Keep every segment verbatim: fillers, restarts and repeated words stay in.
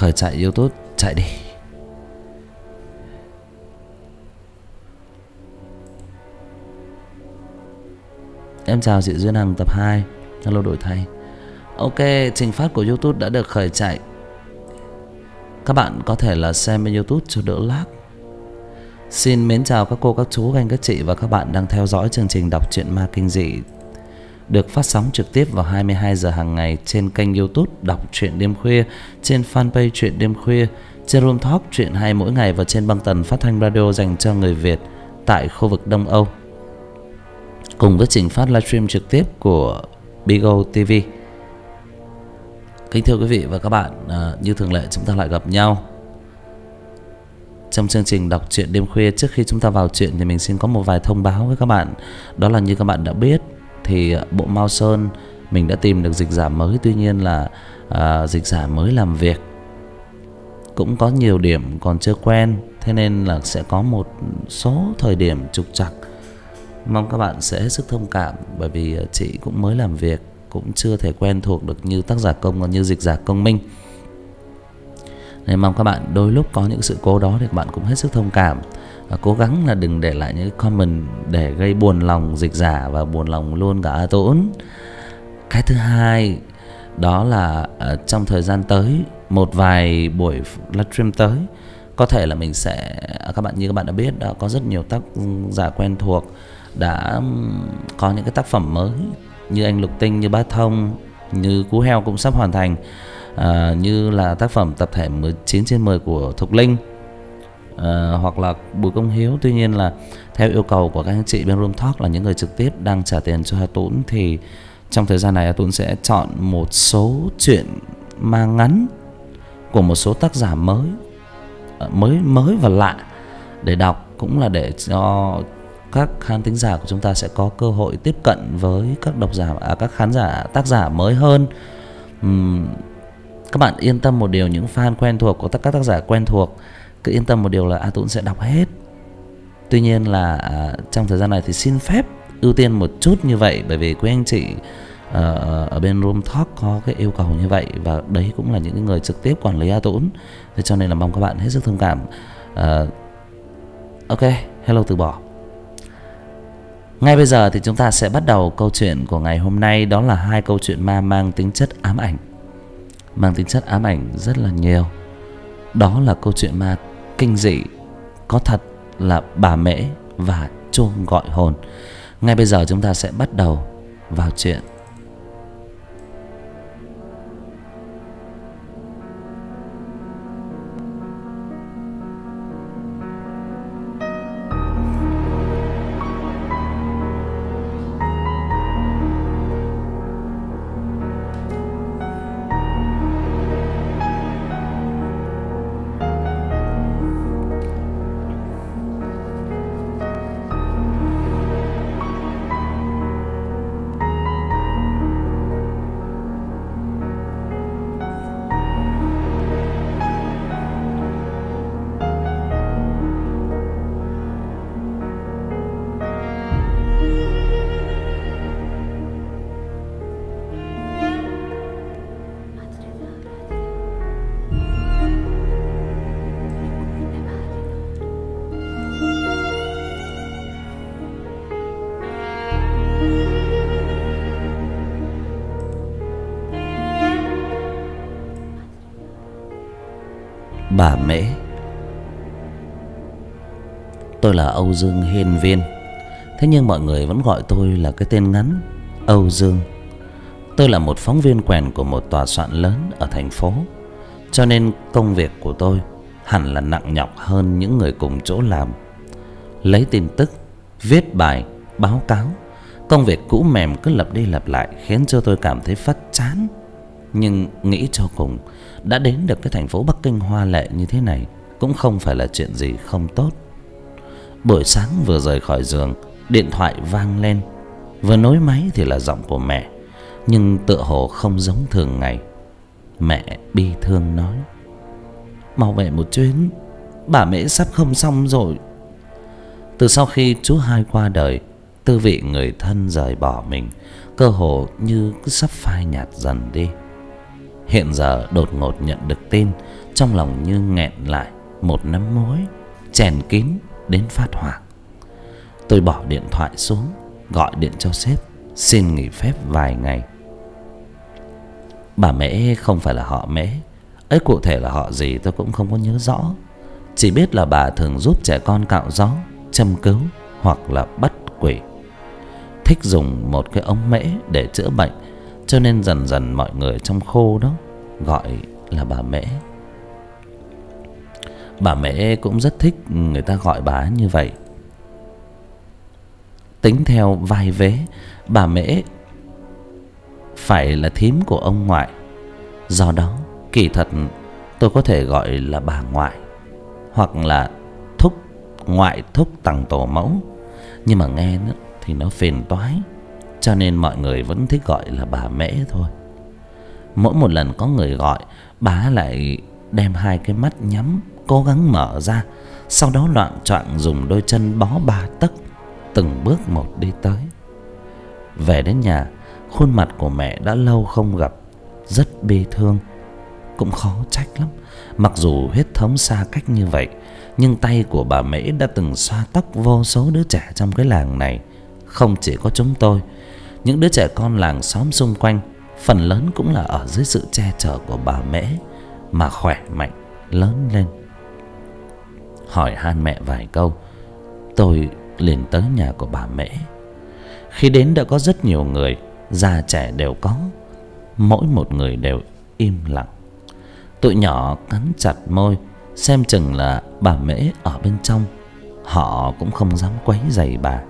khởi chạy YouTube. Chạy đi. Em chào chị Duyên Hằng tập hai. Hello đổi thay. Ok, trình phát của YouTube đã được khởi chạy. Các bạn có thể là xem bên YouTube cho đỡ lag. Xin mến chào các cô, các chú, các anh, các chị và các bạn đang theo dõi chương trình đọc truyện ma kinh dị được phát sóng trực tiếp vào hai mươi hai giờ hàng ngày trên kênh YouTube đọc truyện đêm khuya, trên fanpage truyện đêm khuya, trên Room Talk truyện hay mỗi ngày và trên băng tần phát thanh radio dành cho người Việt tại khu vực Đông Âu. Cùng với trình phát livestream trực tiếp của Bigo ti vi. Kính thưa quý vị và các bạn, à, như thường lệ chúng ta lại gặp nhau trong chương trình đọc truyện đêm khuya. Trước khi chúng ta vào chuyện thì mình xin có một vài thông báo với các bạn. Đó là như các bạn đã biết thì bộ Mao Sơn mình đã tìm được dịch giả mới. Tuy nhiên là à, dịch giả mới làm việc cũng có nhiều điểm còn chưa quen, thế nên là sẽ có một số thời điểm trục trặc. Mong các bạn sẽ hết sức thông cảm, bởi vì chị cũng mới làm việc, cũng chưa thể quen thuộc được như tác giả Công và như dịch giả Công Minh. Nên mong các bạn đôi lúc có những sự cố đó thì các bạn cũng hết sức thông cảm. Và cố gắng là đừng để lại những comment để gây buồn lòng dịch giả và buồn lòng luôn cả A Tốn. Cái thứ hai đó là trong thời gian tới, một vài buổi livestream tới, có thể là mình sẽ, các bạn như các bạn đã biết, đã có rất nhiều tác giả quen thuộc đã có những cái tác phẩm mới, như anh Lục Tinh, như Bá Thông, như Cú Heo cũng sắp hoàn thành, à, như là tác phẩm tập thể mười chín trên mười của Thục Linh, à, hoặc là Bùi Công Hiếu. Tuy nhiên là theo yêu cầu của các anh chị bên Room Talk là những người trực tiếp đang trả tiền cho Hà Tún, thì trong thời gian này Hà Tún sẽ chọn một số chuyện ma ngắn của một số tác giả mới mới mới và lạ để đọc, cũng là để cho các khán thính giả của chúng ta sẽ có cơ hội tiếp cận với các độc giả, à, các khán giả tác giả mới hơn. Uhm, các bạn yên tâm một điều, những fan quen thuộc của các tác giả quen thuộc cứ yên tâm một điều là A Tún sẽ đọc hết. Tuy nhiên là à, trong thời gian này thì xin phép ưu tiên một chút như vậy, bởi vì quý anh chị uh, ở bên Room Talk có cái yêu cầu như vậy, và đấy cũng là những người trực tiếp quản lý A Tún. Thế cho nên là mong các bạn hết sức thông cảm. uh, Ok, hello từ bỏ. Ngay bây giờ thì chúng ta sẽ bắt đầu câu chuyện của ngày hôm nay. Đó là hai câu chuyện ma mang tính chất ám ảnh. Mang tính chất ám ảnh rất là nhiều. Đó là câu chuyện ma kinh dị có thật là Bà Mễ và chuông gọi hồn. Ngay bây giờ chúng ta sẽ bắt đầu vào chuyện. Bà Mễ. Tôi là Âu Dương Hiên Viên, thế nhưng mọi người vẫn gọi tôi là cái tên ngắn Âu Dương. Tôi là một phóng viên quèn của một tòa soạn lớn ở thành phố, cho nên công việc của tôi hẳn là nặng nhọc hơn những người cùng chỗ làm. Lấy tin tức, viết bài, báo cáo, công việc cũ mềm cứ lặp đi lặp lại khiến cho tôi cảm thấy phát chán. Nhưng nghĩ cho cùng, đã đến được cái thành phố Bắc Kinh hoa lệ như thế này cũng không phải là chuyện gì không tốt. Buổi sáng vừa rời khỏi giường, điện thoại vang lên. Vừa nối máy thì là giọng của mẹ, nhưng tựa hồ không giống thường ngày. Mẹ bi thương nói: "Mau về một chuyến, bà Mễ sắp không xong rồi." Từ sau khi chú hai qua đời, tư vị người thân rời bỏ mình cơ hồ như cứ sắp phai nhạt dần đi. Hiện giờ đột ngột nhận được tin, trong lòng như nghẹn lại một nắm mối, chèn kín đến phát hoảng. Tôi bỏ điện thoại xuống, gọi điện cho sếp xin nghỉ phép vài ngày. Bà Mễ không phải là họ Mễ, ấy cụ thể là họ gì tôi cũng không có nhớ rõ. Chỉ biết là bà thường giúp trẻ con cạo gió, châm cứu hoặc là bắt quỷ. Thích dùng một cái ống mễ để chữa bệnh, cho nên dần dần mọi người trong khu đó gọi là bà Mễ. Bà Mễ cũng rất thích người ta gọi bà như vậy. Tính theo vai vế, bà Mễ phải là thím của ông ngoại. Do đó kỳ thật tôi có thể gọi là bà ngoại, hoặc là thúc ngoại thúc tằng tổ mẫu. Nhưng mà nghe nó, thì nó phiền toái, cho nên mọi người vẫn thích gọi là bà Mễ thôi. Mỗi một lần có người gọi, bà lại đem hai cái mắt nhắm cố gắng mở ra, sau đó loạng choạng dùng đôi chân bó ba tấc từng bước một đi tới. Về đến nhà, khuôn mặt của mẹ đã lâu không gặp, rất bi thương. Cũng khó trách lắm, mặc dù huyết thống xa cách như vậy, nhưng tay của bà Mễ đã từng xoa tóc vô số đứa trẻ trong cái làng này. Không chỉ có chúng tôi, những đứa trẻ con làng xóm xung quanh phần lớn cũng là ở dưới sự che chở của bà Mễ mà khỏe mạnh lớn lên. Hỏi han mẹ vài câu, tôi liền tới nhà của bà Mễ. Khi đến đã có rất nhiều người, già trẻ đều có. Mỗi một người đều im lặng. Tụi nhỏ cắn chặt môi, xem chừng là bà Mễ ở bên trong. Họ cũng không dám quấy rầy bà.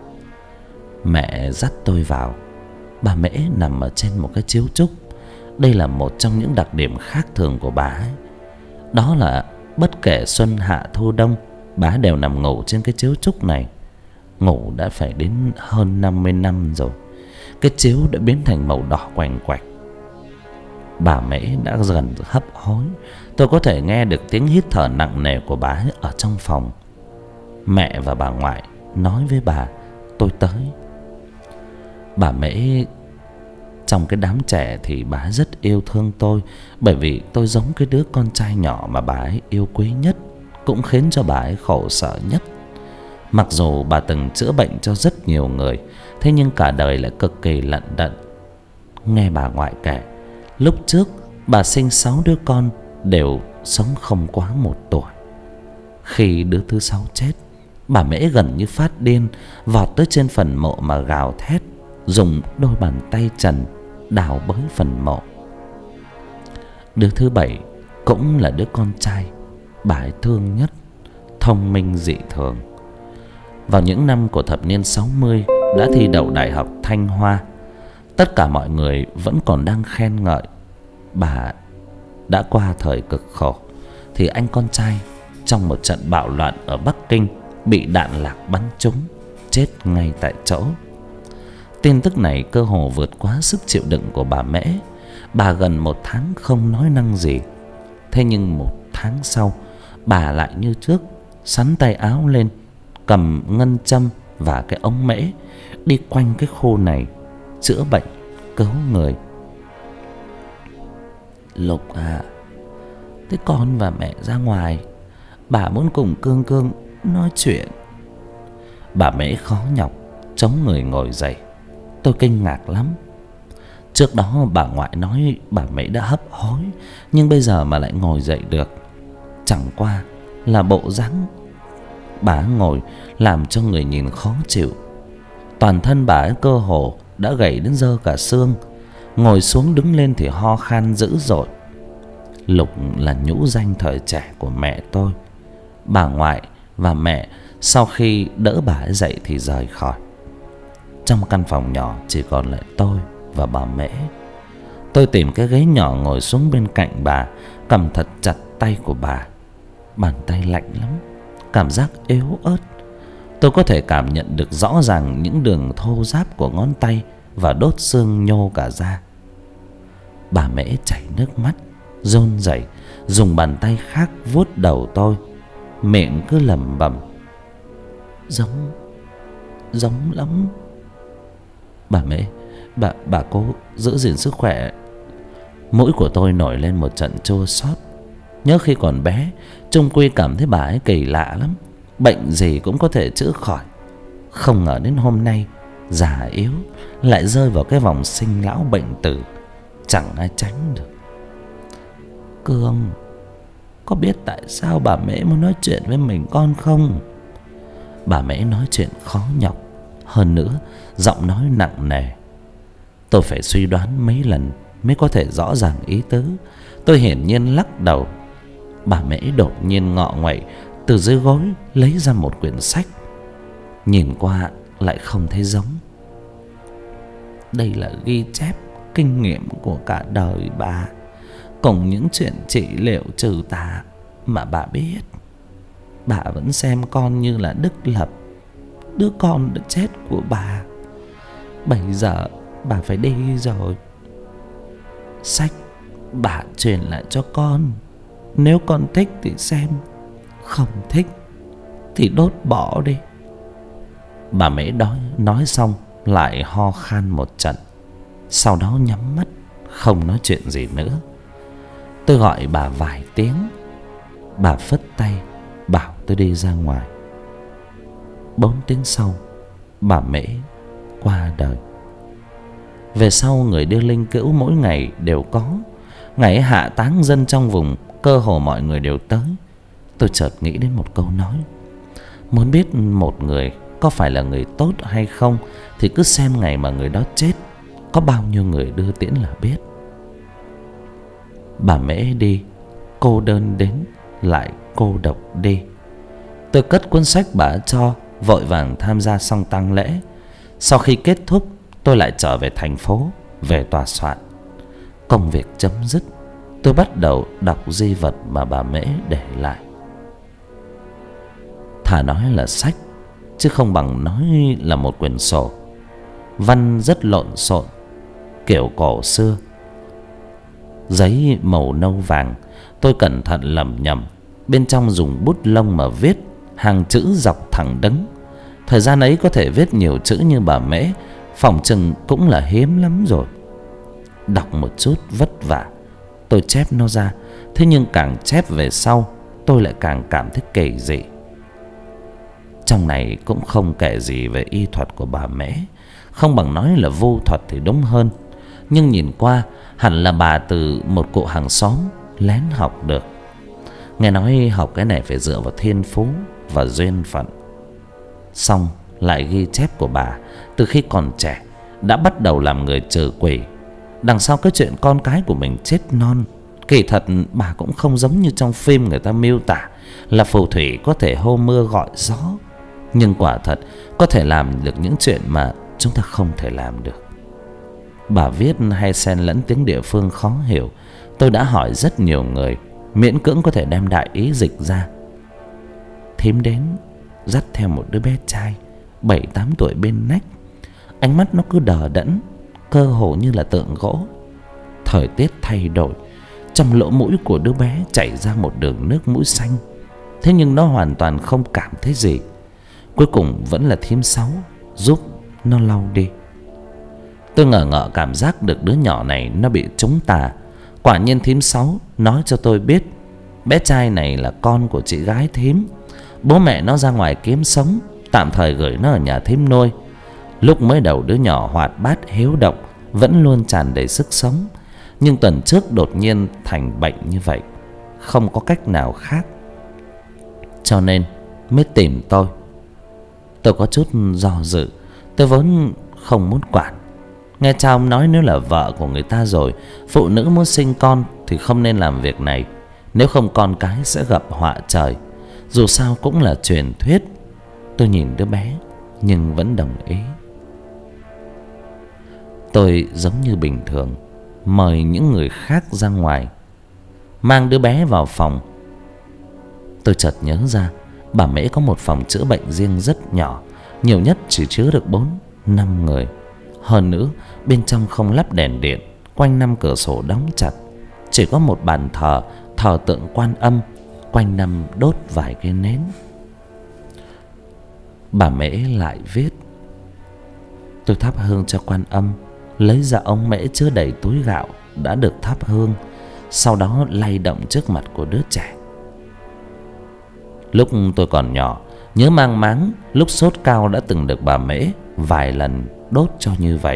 Mẹ dắt tôi vào. Bà Mễ nằm ở trên một cái chiếu trúc. Đây là một trong những đặc điểm khác thường của bà ấy. Đó là bất kể xuân hạ thu đông, bà đều nằm ngủ trên cái chiếu trúc này. Ngủ đã phải đến hơn năm mươi năm rồi. Cái chiếu đã biến thành màu đỏ quành quạch. Bà Mễ đã gần hấp hối. Tôi có thể nghe được tiếng hít thở nặng nề của bà ấy ở trong phòng. Mẹ và bà ngoại nói với bà tôi tới. Bà Mễ trong cái đám trẻ thì bà ấy rất yêu thương tôi, bởi vì tôi giống cái đứa con trai nhỏ mà bà ấy yêu quý nhất, cũng khiến cho bà ấy khổ sở nhất. Mặc dù bà từng chữa bệnh cho rất nhiều người, thế nhưng cả đời lại cực kỳ lận đận. Nghe bà ngoại kể, lúc trước bà sinh sáu đứa con đều sống không quá một tuổi. Khi đứa thứ sáu chết, bà Mễ gần như phát điên, vọt tới trên phần mộ mà gào thét, dùng đôi bàn tay trần đào bới phần mộ. Đứa thứ bảy cũng là đứa con trai bà ấy thương nhất, thông minh dị thường. Vào những năm của thập niên sáu mươi đã thi đậu Đại học Thanh Hoa. Tất cả mọi người vẫn còn đang khen ngợi bà đã qua thời cực khổ, thì anh con trai trong một trận bạo loạn ở Bắc Kinh bị đạn lạc bắn trúng, chết ngay tại chỗ. Tin tức này cơ hồ vượt quá sức chịu đựng của bà Mễ. Bà gần một tháng không nói năng gì. Thế nhưng một tháng sau, bà lại như trước, xắn tay áo lên, cầm ngân châm và cái ống mễ, đi quanh cái khu này chữa bệnh, cứu người. Lục à, thế con và mẹ ra ngoài, bà muốn cùng Cương Cương nói chuyện. Bà Mễ khó nhọc chống người ngồi dậy. Tôi kinh ngạc lắm. Trước đó bà ngoại nói bà Mễ đã hấp hối, nhưng bây giờ mà lại ngồi dậy được. Chẳng qua là bộ dáng bà ngồi làm cho người nhìn khó chịu. Toàn thân bà ấy cơ hồ đã gầy đến rơ cả xương. Ngồi xuống đứng lên thì ho khan dữ dội. Lục là nhũ danh thời trẻ của mẹ tôi. Bà ngoại và mẹ sau khi đỡ bà ấy dậy thì rời khỏi. Trong căn phòng nhỏ chỉ còn lại tôi và bà Mễ. Tôi tìm cái ghế nhỏ ngồi xuống bên cạnh bà, cầm thật chặt tay của bà. Bàn tay lạnh lắm, cảm giác yếu ớt. Tôi có thể cảm nhận được rõ ràng những đường thô ráp của ngón tay và đốt xương nhô cả ra. Bà Mễ chảy nước mắt, run rẩy, dùng bàn tay khác vuốt đầu tôi, miệng cứ lẩm bẩm: Giống, giống lắm. Bà Mễ, bà, bà cố giữ gìn sức khỏe. Mũi của tôi nổi lên một trận chua xót. Nhớ khi còn bé, chung quy cảm thấy bà ấy kỳ lạ lắm. Bệnh gì cũng có thể chữa khỏi. Không ngờ đến hôm nay già yếu lại rơi vào cái vòng sinh lão bệnh tử, chẳng ai tránh được. Cương, có biết tại sao bà Mễ muốn nói chuyện với mình con không? Bà Mễ nói chuyện khó nhọc, hơn nữa giọng nói nặng nề. Tôi phải suy đoán mấy lần mới có thể rõ ràng ý tứ. Tôi hiển nhiên lắc đầu. Bà Mễ đột nhiên ngọ nguậy từ dưới gối lấy ra một quyển sách. Nhìn qua lại không thấy giống. Đây là ghi chép kinh nghiệm của cả đời bà, cùng những chuyện trị liệu trừ tà mà bà biết. Bà vẫn xem con như là Đức Lập, đứa con đã chết của bà. Bây giờ bà phải đi rồi. Sách bà truyền lại cho con. Nếu con thích thì xem, không thích thì đốt bỏ đi. Bà Mễ đói nói xong lại ho khan một trận, sau đó nhắm mắt không nói chuyện gì nữa. Tôi gọi bà vài tiếng. Bà phất tay bảo tôi đi ra ngoài. Bốn tiếng sau, bà Mễ qua đời. Về sau người đưa linh cữu mỗi ngày đều có. Ngày hạ táng dân trong vùng, cơ hồ mọi người đều tới. Tôi chợt nghĩ đến một câu nói: muốn biết một người có phải là người tốt hay không thì cứ xem ngày mà người đó chết có bao nhiêu người đưa tiễn là biết. Bà Mễ đi, cô đơn đến lại cô độc đi. Tôi cất cuốn sách bà cho, vội vàng tham gia xong tang lễ. Sau khi kết thúc, tôi lại trở về thành phố, về tòa soạn. Công việc chấm dứt, tôi bắt đầu đọc di vật mà bà Mễ để lại. Thà nói là sách chứ không bằng nói là một quyển sổ. Văn rất lộn xộn, kiểu cổ xưa. Giấy màu nâu vàng. Tôi cẩn thận lẩm nhẩm, bên trong dùng bút lông mà viết, hàng chữ dọc thẳng đứng. Thời gian ấy có thể viết nhiều chữ như bà Mễ phỏng chừng cũng là hiếm lắm rồi. Đọc một chút vất vả, tôi chép nó ra. Thế nhưng càng chép về sau, tôi lại càng cảm thấy kỳ dị. Trong này cũng không kể gì về y thuật của bà Mễ, không bằng nói là vô thuật thì đúng hơn. Nhưng nhìn qua hẳn là bà từ một cụ hàng xóm lén học được. Nghe nói học cái này phải dựa vào thiên phú và duyên phận. Xong lại ghi chép của bà từ khi còn trẻ đã bắt đầu làm người trừ quỷ. Đằng sau cái chuyện con cái của mình chết non, kỳ thật bà cũng không giống như trong phim người ta miêu tả là phù thủy có thể hô mưa gọi gió. Nhưng quả thật có thể làm được những chuyện mà chúng ta không thể làm được. Bà viết hay xen lẫn tiếng địa phương khó hiểu. Tôi đã hỏi rất nhiều người, miễn cưỡng có thể đem đại ý dịch ra. Thím đến dắt theo một đứa bé trai bảy tám tuổi bên nách. Ánh mắt nó cứ đờ đẫn, cơ hồ như là tượng gỗ. Thời tiết thay đổi, trong lỗ mũi của đứa bé chảy ra một đường nước mũi xanh. Thế nhưng nó hoàn toàn không cảm thấy gì. Cuối cùng vẫn là thím Sáu giúp nó lau đi. Tôi ngờ ngợ cảm giác được đứa nhỏ này nó bị trúng tà. Quả nhiên thím Sáu nói cho tôi biết bé trai này là con của chị gái thím. Bố mẹ nó ra ngoài kiếm sống, tạm thời gửi nó ở nhà thím nuôi. Lúc mới đầu đứa nhỏ hoạt bát hiếu động, vẫn luôn tràn đầy sức sống. Nhưng tuần trước đột nhiên thành bệnh như vậy, không có cách nào khác, cho nên mới tìm tôi. Tôi có chút do dự. Tôi vốn không muốn quản. Nghe cha ông nói nếu là vợ của người ta rồi, phụ nữ muốn sinh con thì không nên làm việc này. Nếu không con cái sẽ gặp họa trời. Dù sao cũng là truyền thuyết. Tôi nhìn đứa bé nhưng vẫn đồng ý. Tôi giống như bình thường mời những người khác ra ngoài, mang đứa bé vào phòng. Tôi chợt nhớ ra bà Mễ có một phòng chữa bệnh riêng rất nhỏ, nhiều nhất chỉ chứa được bốn năm người. Hơn nữa bên trong không lắp đèn điện, quanh năm cửa sổ đóng chặt, chỉ có một bàn thờ thờ tượng Quan Âm, quanh năm đốt vài cây nến. Bà Mễ lại viết: tôi thắp hương cho Quan Âm, lấy ra ống mễ chứa đầy túi gạo, đã được thắp hương, sau đó lay động trước mặt của đứa trẻ. Lúc tôi còn nhỏ, nhớ mang máng lúc sốt cao đã từng được bà Mễ vài lần đốt cho như vậy.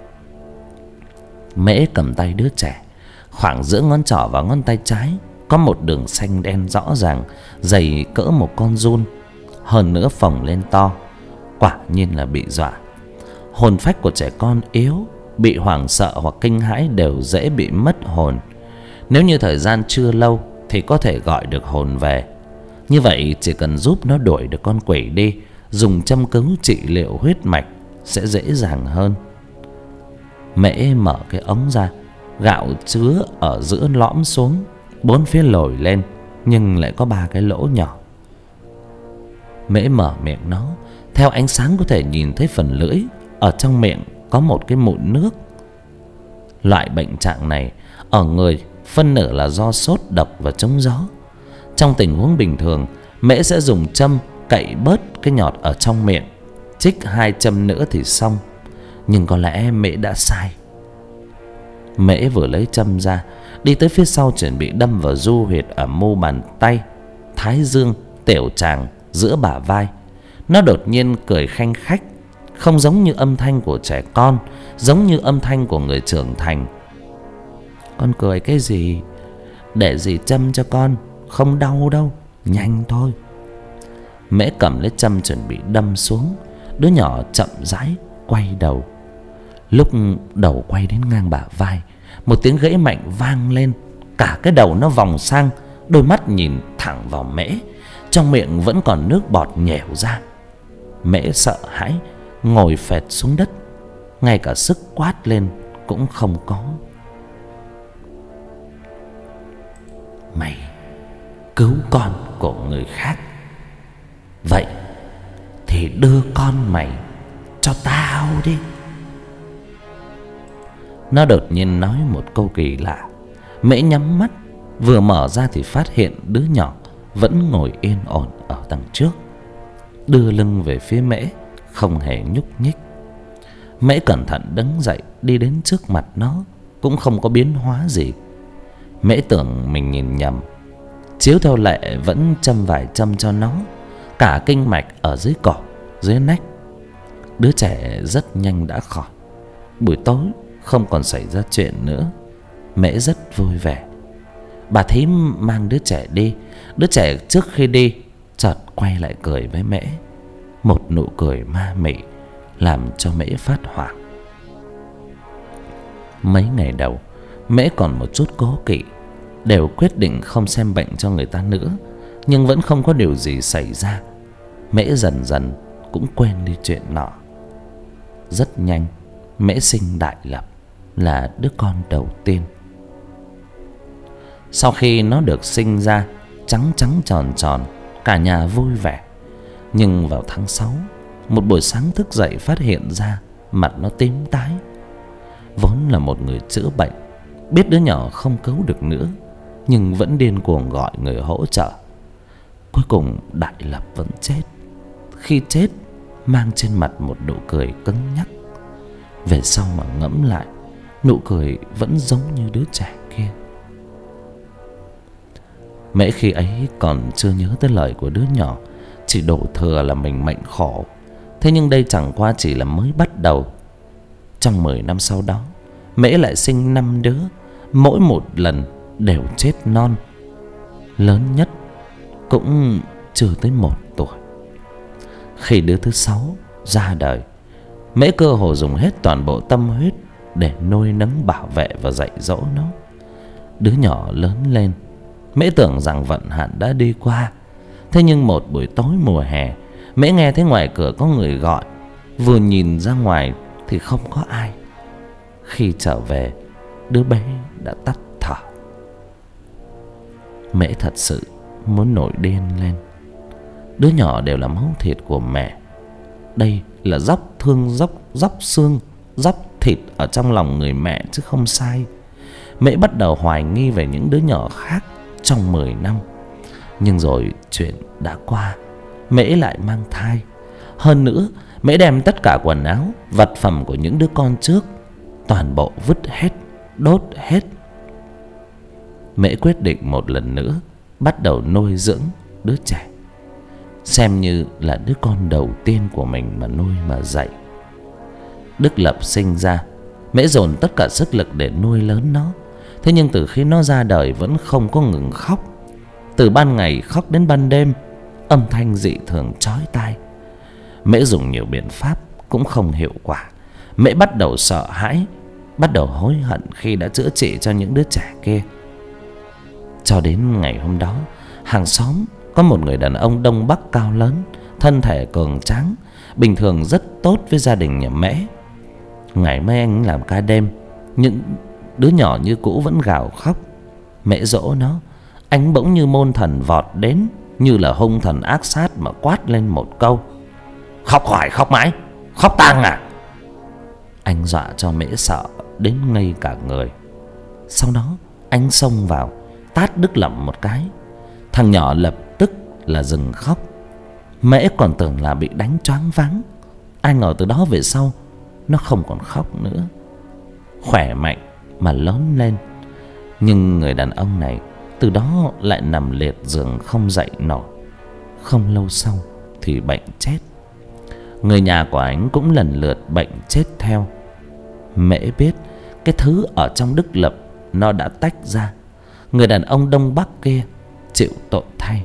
Mễ cầm tay đứa trẻ, khoảng giữa ngón trỏ và ngón tay trái có một đường xanh đen rõ ràng, dày cỡ một con giun, hơn nữa phồng lên to. Quả nhiên là bị dọa. Hồn phách của trẻ con yếu, bị hoảng sợ hoặc kinh hãi đều dễ bị mất hồn. Nếu như thời gian chưa lâu thì có thể gọi được hồn về. Như vậy chỉ cần giúp nó đuổi được con quỷ đi, dùng châm cứu trị liệu huyết mạch sẽ dễ dàng hơn. Mễ mở cái ống ra, gạo chứa ở giữa lõm xuống, bốn phía lồi lên nhưng lại có ba cái lỗ nhỏ. Mễ mở miệng nó, theo ánh sáng có thể nhìn thấy phần lưỡi ở trong miệng có một cái mụn nước. Loại bệnh trạng này ở người phân nửa là do sốt, độc và trúng gió. Trong tình huống bình thường, Mễ sẽ dùng châm cậy bớt cái nhọt ở trong miệng, chích hai châm nữa thì xong. Nhưng có lẽ Mễ đã sai. Mễ vừa lấy châm ra, đi tới phía sau chuẩn bị đâm vào du huyệt ở mu bàn tay, thái dương, tiểu tràng, giữa bả vai. Nó đột nhiên cười khanh khách, không giống như âm thanh của trẻ con, giống như âm thanh của người trưởng thành. Con cười cái gì? Để dì châm cho con, không đau đâu, nhanh thôi. Mễ cầm lấy châm chuẩn bị đâm xuống. Đứa nhỏ chậm rãi quay đầu. Lúc đầu quay đến ngang bả vai, một tiếng gãy mạnh vang lên. Cả cái đầu nó vòng sang, đôi mắt nhìn thẳng vào Mễ, trong miệng vẫn còn nước bọt nhèo ra. Mễ sợ hãi ngồi phệt xuống đất, ngay cả sức quát lên cũng không có. Mày cứu con của người khác, vậy thì đưa con mày cho tao đi. Nó đột nhiên nói một câu kỳ lạ. Mễ nhắm mắt, vừa mở ra thì phát hiện đứa nhỏ vẫn ngồi yên ổn ở đằng trước, đưa lưng về phía Mễ, không hề nhúc nhích. Mễ cẩn thận đứng dậy đi đến trước mặt nó, cũng không có biến hóa gì. Mễ tưởng mình nhìn nhầm. Chiếu theo lệ vẫn châm vài châm cho nó, cả kinh mạch ở dưới cổ, dưới nách. Đứa trẻ rất nhanh đã khỏi. Buổi tối không còn xảy ra chuyện nữa. Mễ rất vui vẻ. Bà thím mang đứa trẻ đi. Đứa trẻ trước khi đi chợt quay lại cười với Mễ, một nụ cười ma mị làm cho Mễ phát hoảng. Mấy ngày đầu Mễ còn một chút cố kỵ, đều quyết định không xem bệnh cho người ta nữa. Nhưng vẫn không có điều gì xảy ra. Mễ dần dần cũng quên đi chuyện nọ. Rất nhanh Mễ sinh Đại Lập, là đứa con đầu tiên. Sau khi nó được sinh ra, trắng trắng tròn tròn, cả nhà vui vẻ. Nhưng vào tháng sáu, một buổi sáng thức dậy phát hiện ra mặt nó tím tái. Vốn là một người chữa bệnh, biết đứa nhỏ không cứu được nữa, nhưng vẫn điên cuồng gọi người hỗ trợ. Cuối cùng Đại Lập vẫn chết. Khi chết, mang trên mặt một nụ cười cứng nhắc. Về sau mà ngẫm lại, nụ cười vẫn giống như đứa trẻ kia. Mễ khi ấy còn chưa nhớ tới lời của đứa nhỏ, chỉ đổ thừa là mình mệnh khổ. Thế nhưng đây chẳng qua chỉ là mới bắt đầu. Trong mười năm sau đó, Mễ lại sinh năm đứa, mỗi một lần đều chết non. Lớn nhất cũng chưa tới một tuổi. Khi đứa thứ sáu ra đời, Mễ cơ hồ dùng hết toàn bộ tâm huyết để nuôi nấng, bảo vệ và dạy dỗ nó. Đứa nhỏ lớn lên, Mễ tưởng rằng vận hạn đã đi qua. Thế nhưng một buổi tối mùa hè, Mễ nghe thấy ngoài cửa có người gọi. Vừa nhìn ra ngoài thì không có ai. Khi trở về, đứa bé đã tắt thở. Mễ thật sự muốn nổi điên lên. Đứa nhỏ đều là máu thịt của mẹ. Đây là dốc thương dốc dốc xương, dốc thịt ở trong lòng người mẹ chứ không sai. Mễ bắt đầu hoài nghi về những đứa nhỏ khác trong mười năm. Nhưng rồi chuyện đã qua, Mễ lại mang thai. Hơn nữa, Mễ đem tất cả quần áo, vật phẩm của những đứa con trước toàn bộ vứt hết, đốt hết. Mễ quyết định một lần nữa bắt đầu nuôi dưỡng đứa trẻ, xem như là đứa con đầu tiên của mình mà nuôi mà dạy. Đức Lập sinh ra, Mễ dồn tất cả sức lực để nuôi lớn nó. Thế nhưng từ khi nó ra đời vẫn không có ngừng khóc. Từ ban ngày khóc đến ban đêm, âm thanh dị thường chói tai. Mễ dùng nhiều biện pháp cũng không hiệu quả. Mễ bắt đầu sợ hãi, bắt đầu hối hận khi đã chữa trị cho những đứa trẻ kia. Cho đến ngày hôm đó, hàng xóm có một người đàn ông Đông Bắc cao lớn, thân thể cường tráng, bình thường rất tốt với gia đình nhà Mễ. Ngày mai anh làm ca đêm, những đứa nhỏ như cũ vẫn gào khóc. Mễ dỗ nó, anh bỗng như môn thần vọt đến, như là hung thần ác sát mà quát lên một câu: khóc hoài khóc mãi, khóc tang à? Anh dọa cho Mễ sợ đến ngây cả người. Sau đó anh xông vào tát Đức Lập một cái. Thằng nhỏ lập tức là dừng khóc. Mễ còn tưởng là bị đánh choáng váng. Ai ngờ từ đó về sau nó không còn khóc nữa, khỏe mạnh mà lớn lên. Nhưng người đàn ông này từ đó lại nằm liệt giường không dậy nổi. Không lâu sau thì bệnh chết. Người nhà của anh cũng lần lượt bệnh chết theo. Mễ biết cái thứ ở trong Đức Lập nó đã tách ra. Người đàn ông Đông Bắc kia chịu tội thay.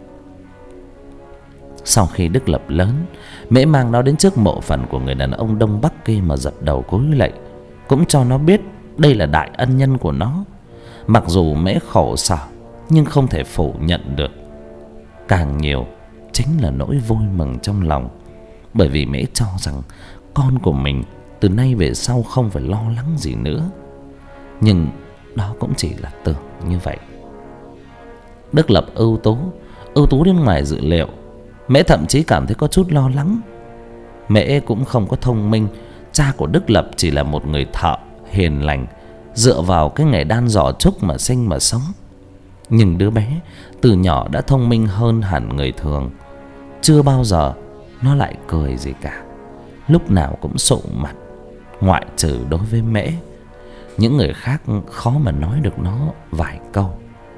Sau khi Đức Lập lớn, Mễ mang nó đến trước mộ phần của người đàn ông Đông Bắc kia mà dập đầu cúi lạy, cũng cho nó biết đây là đại ân nhân của nó. Mặc dù Mễ khổ sở nhưng không thể phủ nhận được. Càng nhiều chính là nỗi vui mừng trong lòng, bởi vì Mễ cho rằng con của mình từ nay về sau không phải lo lắng gì nữa. Nhưng đó cũng chỉ là tưởng như vậy. Đức Lập ưu tú, ưu tú đến ngoài dự liệu. Mễ thậm chí cảm thấy có chút lo lắng. Mễ cũng không có thông minh. Cha của Đức Lập chỉ là một người thợ hiền lành, dựa vào cái nghề đan giỏ trúc mà sinh mà sống. Nhưng đứa bé từ nhỏ đã thông minh hơn hẳn người thường. Chưa bao giờ nó lại cười gì cả, lúc nào cũng sụ mặt, ngoại trừ đối với Mễ. Những người khác khó mà nói được nó vài câu.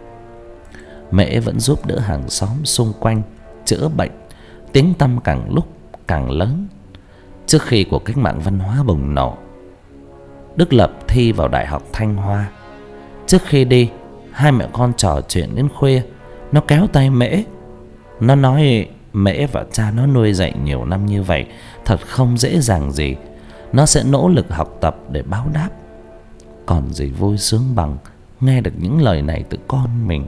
Mễ vẫn giúp đỡ hàng xóm xung quanh chữa bệnh, tiếng tăm càng lúc càng lớn. Trước khi cuộc cách mạng văn hóa bùng nổ, Đức Lập thi vào Đại học Thanh Hoa. Trước khi đi, hai mẹ con trò chuyện đến khuya. Nó kéo tay Mễ. Nó nói Mễ và cha nó nuôi dạy nhiều năm như vậy thật không dễ dàng gì. Nó sẽ nỗ lực học tập để báo đáp. Còn gì vui sướng bằng nghe được những lời này từ con mình.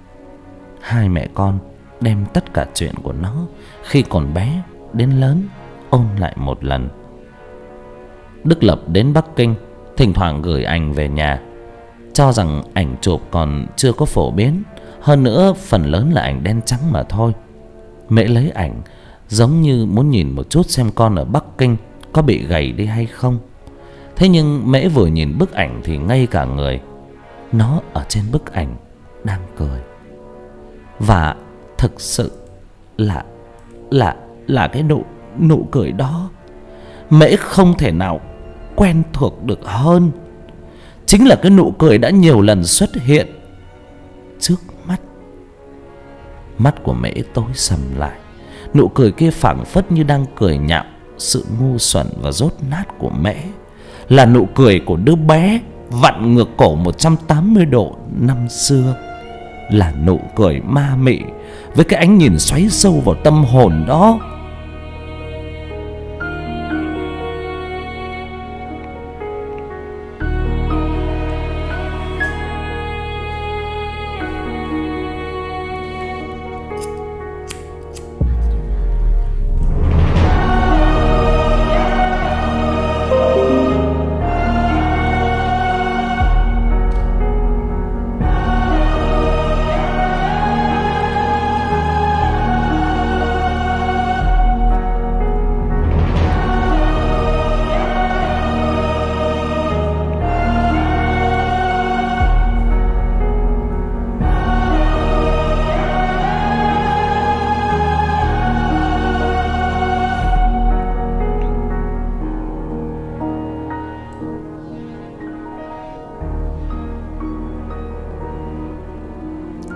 Hai mẹ con đem tất cả chuyện của nó khi còn bé đến lớn ôn lại một lần. Đức Lập đến Bắc Kinh, thỉnh thoảng gửi ảnh về nhà, cho rằng ảnh chụp còn chưa có phổ biến. Hơn nữa phần lớn là ảnh đen trắng mà thôi. Mễ lấy ảnh giống như muốn nhìn một chút xem con ở Bắc Kinh có bị gầy đi hay không. Thế nhưng Mễ vừa nhìn bức ảnh thì ngây cả người. Nó ở trên bức ảnh đang cười. Và thực sự là Là Là cái nụ Nụ cười đó Mễ không thể nào quen thuộc được hơn. Chính là cái nụ cười đã nhiều lần xuất hiện trước mắt. Mắt của Mễ tối sầm lại. Nụ cười kia phảng phất như đang cười nhạo sự ngu xuẩn và dốt nát của Mễ. Là nụ cười của đứa bé vặn ngược cổ một trăm tám mươi độ năm xưa. Là nụ cười ma mị với cái ánh nhìn xoáy sâu vào tâm hồn đó.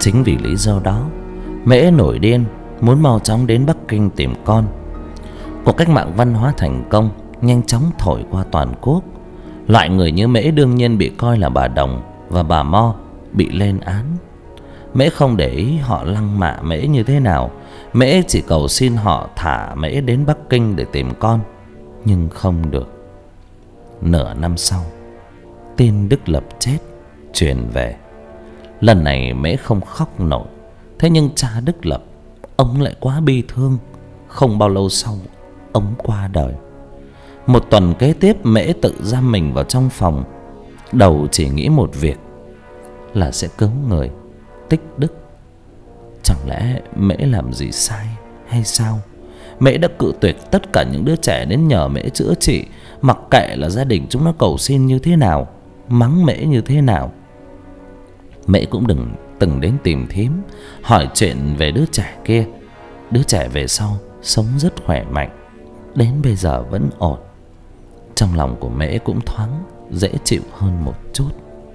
Chính vì lý do đó, Mễ nổi điên muốn mau chóng đến Bắc Kinh tìm con. Cuộc cách mạng văn hóa thành công, nhanh chóng thổi qua toàn quốc. Loại người như Mễ đương nhiên bị coi là bà Đồng và bà Mo bị lên án. Mễ không để ý họ lăng mạ Mễ như thế nào. Mễ chỉ cầu xin họ thả Mễ đến Bắc Kinh để tìm con. Nhưng không được. Nửa năm sau, tin Đức Lập chết truyền về. Lần này Mễ không khóc nổi. Thế nhưng cha Đức Lập, ông lại quá bi thương. Không bao lâu sau, ông qua đời. Một tuần kế tiếp, Mễ tự giam mình vào trong phòng. Đầu chỉ nghĩ một việc là sẽ cứu người tích đức. Chẳng lẽ Mễ làm gì sai hay sao? Mễ đã cự tuyệt tất cả những đứa trẻ đến nhờ Mễ chữa trị, mặc kệ là gia đình chúng nó cầu xin như thế nào, mắng Mễ như thế nào. Mễ cũng đừng từng đến tìm thím hỏi chuyện về đứa trẻ kia. Đứa trẻ về sau sống rất khỏe mạnh, đến bây giờ vẫn ổn. Trong lòng của Mễ cũng thoáng dễ chịu hơn một chút.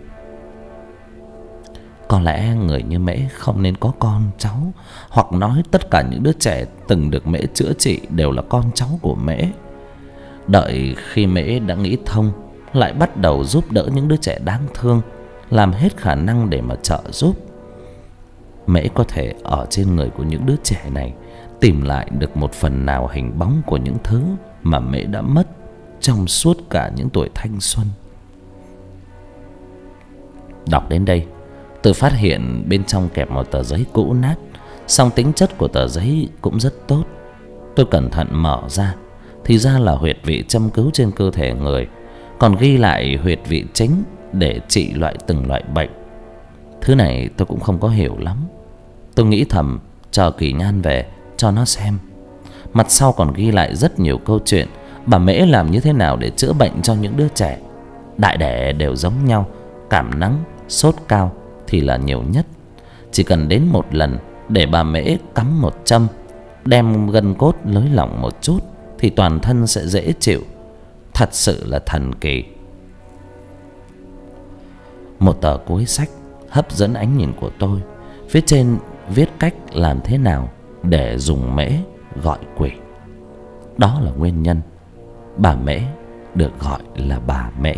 Có lẽ người như Mễ không nên có con cháu, hoặc nói tất cả những đứa trẻ từng được Mễ chữa trị đều là con cháu của Mễ. Đợi khi Mễ đã nghĩ thông, lại bắt đầu giúp đỡ những đứa trẻ đáng thương, làm hết khả năng để mà trợ giúp. Mễ có thể ở trên người của những đứa trẻ này tìm lại được một phần nào hình bóng của những thứ mà Mễ đã mất trong suốt cả những tuổi thanh xuân. Đọc đến đây, tôi phát hiện bên trong kẹp một tờ giấy cũ nát, song tính chất của tờ giấy cũng rất tốt. Tôi cẩn thận mở ra, thì ra là huyệt vị châm cứu trên cơ thể người, còn ghi lại huyệt vị chính để trị loại từng loại bệnh. Thứ này tôi cũng không có hiểu lắm. Tôi nghĩ thầm chờ Kỳ Nhan về cho nó xem. Mặt sau còn ghi lại rất nhiều câu chuyện bà Mễ làm như thế nào để chữa bệnh cho những đứa trẻ. Đại đẻ đều giống nhau, cảm nắng, sốt cao thì là nhiều nhất. Chỉ cần đến một lần để bà Mễ cắm một châm, đem gân cốt lới lỏng một chút thì toàn thân sẽ dễ chịu. Thật sự là thần kỳ. Một tờ cuối sách hấp dẫn ánh nhìn của tôi. Phía trên viết cách làm thế nào để dùng Mễ gọi quỷ. Đó là nguyên nhân bà Mễ được gọi là bà Mễ.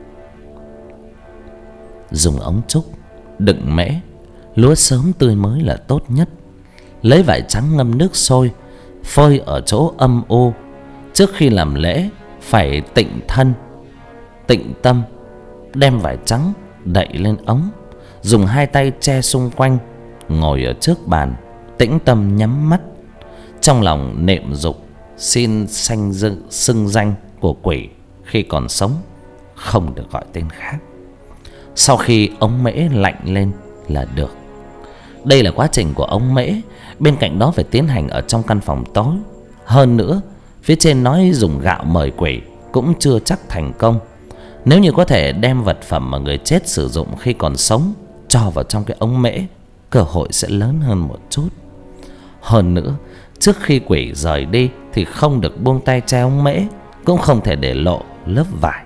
Dùng ống trúc đựng Mễ. Lúa sớm tươi mới là tốt nhất. Lấy vải trắng ngâm nước sôi, phơi ở chỗ âm u. Trước khi làm lễ phải tịnh thân, tịnh tâm. Đem vải trắng đậy lên ống, dùng hai tay che xung quanh, ngồi ở trước bàn, tĩnh tâm nhắm mắt, trong lòng niệm dục xin sanh dựng xưng danh của quỷ khi còn sống, không được gọi tên khác. Sau khi ống Mễ lạnh lên là được. Đây là quá trình của ống Mễ. Bên cạnh đó phải tiến hành ở trong căn phòng tối. Hơn nữa, phía trên nói dùng gạo mời quỷ cũng chưa chắc thành công. Nếu như có thể đem vật phẩm mà người chết sử dụng khi còn sống cho vào trong cái ống Mễ, cơ hội sẽ lớn hơn một chút. Hơn nữa, trước khi quỷ rời đi thì không được buông tay che ống Mễ, cũng không thể để lộ lớp vải.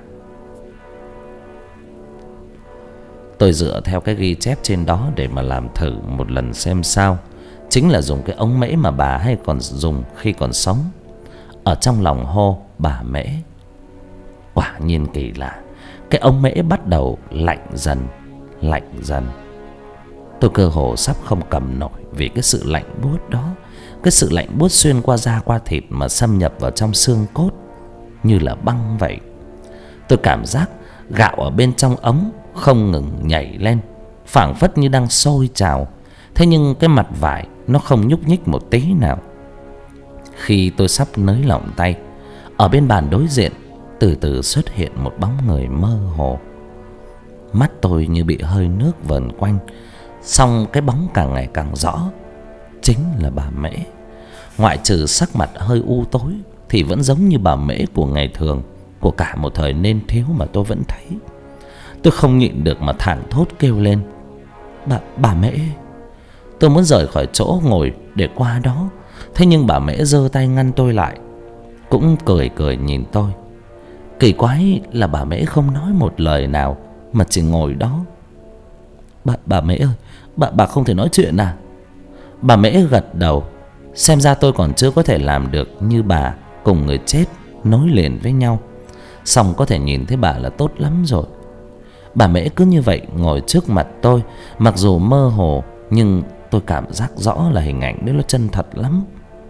Tôi dựa theo cái ghi chép trên đó để mà làm thử một lần xem sao. Chính là dùng cái ống Mễ mà bà hay còn dùng khi còn sống. Ở trong lòng hô bà Mễ. Quả nhiên kỳ lạ, cái ống Mễ bắt đầu lạnh dần, lạnh dần. Tôi cơ hồ sắp không cầm nổi vì cái sự lạnh buốt đó. Cái sự lạnh buốt xuyên qua da qua thịt mà xâm nhập vào trong xương cốt như là băng vậy. Tôi cảm giác gạo ở bên trong ống không ngừng nhảy lên, phảng phất như đang sôi trào. Thế nhưng cái mặt vải nó không nhúc nhích một tí nào. Khi tôi sắp nới lỏng tay, ở bên bàn đối diện từ từ xuất hiện một bóng người mơ hồ. Mắt tôi như bị hơi nước vờn quanh, song cái bóng càng ngày càng rõ. Chính là bà Mễ. Ngoại trừ sắc mặt hơi u tối thì vẫn giống như bà Mễ của ngày thường, của cả một thời niên thiếu mà tôi vẫn thấy. Tôi không nhịn được mà thảng thốt kêu lên: Bà, bà Mễ. Tôi muốn rời khỏi chỗ ngồi để qua đó. Thế nhưng bà Mễ giơ tay ngăn tôi lại, cũng cười cười nhìn tôi. Kỳ quái là bà Mễ không nói một lời nào mà chỉ ngồi đó. Bà, bà Mễ ơi, Bà, bà không thể nói chuyện à? Bà Mễ gật đầu. Xem ra tôi còn chưa có thể làm được như bà, cùng người chết nối liền với nhau. Xong có thể nhìn thấy bà là tốt lắm rồi. Bà Mễ cứ như vậy ngồi trước mặt tôi. Mặc dù mơ hồ, nhưng tôi cảm giác rõ là hình ảnh đấy nó chân thật lắm.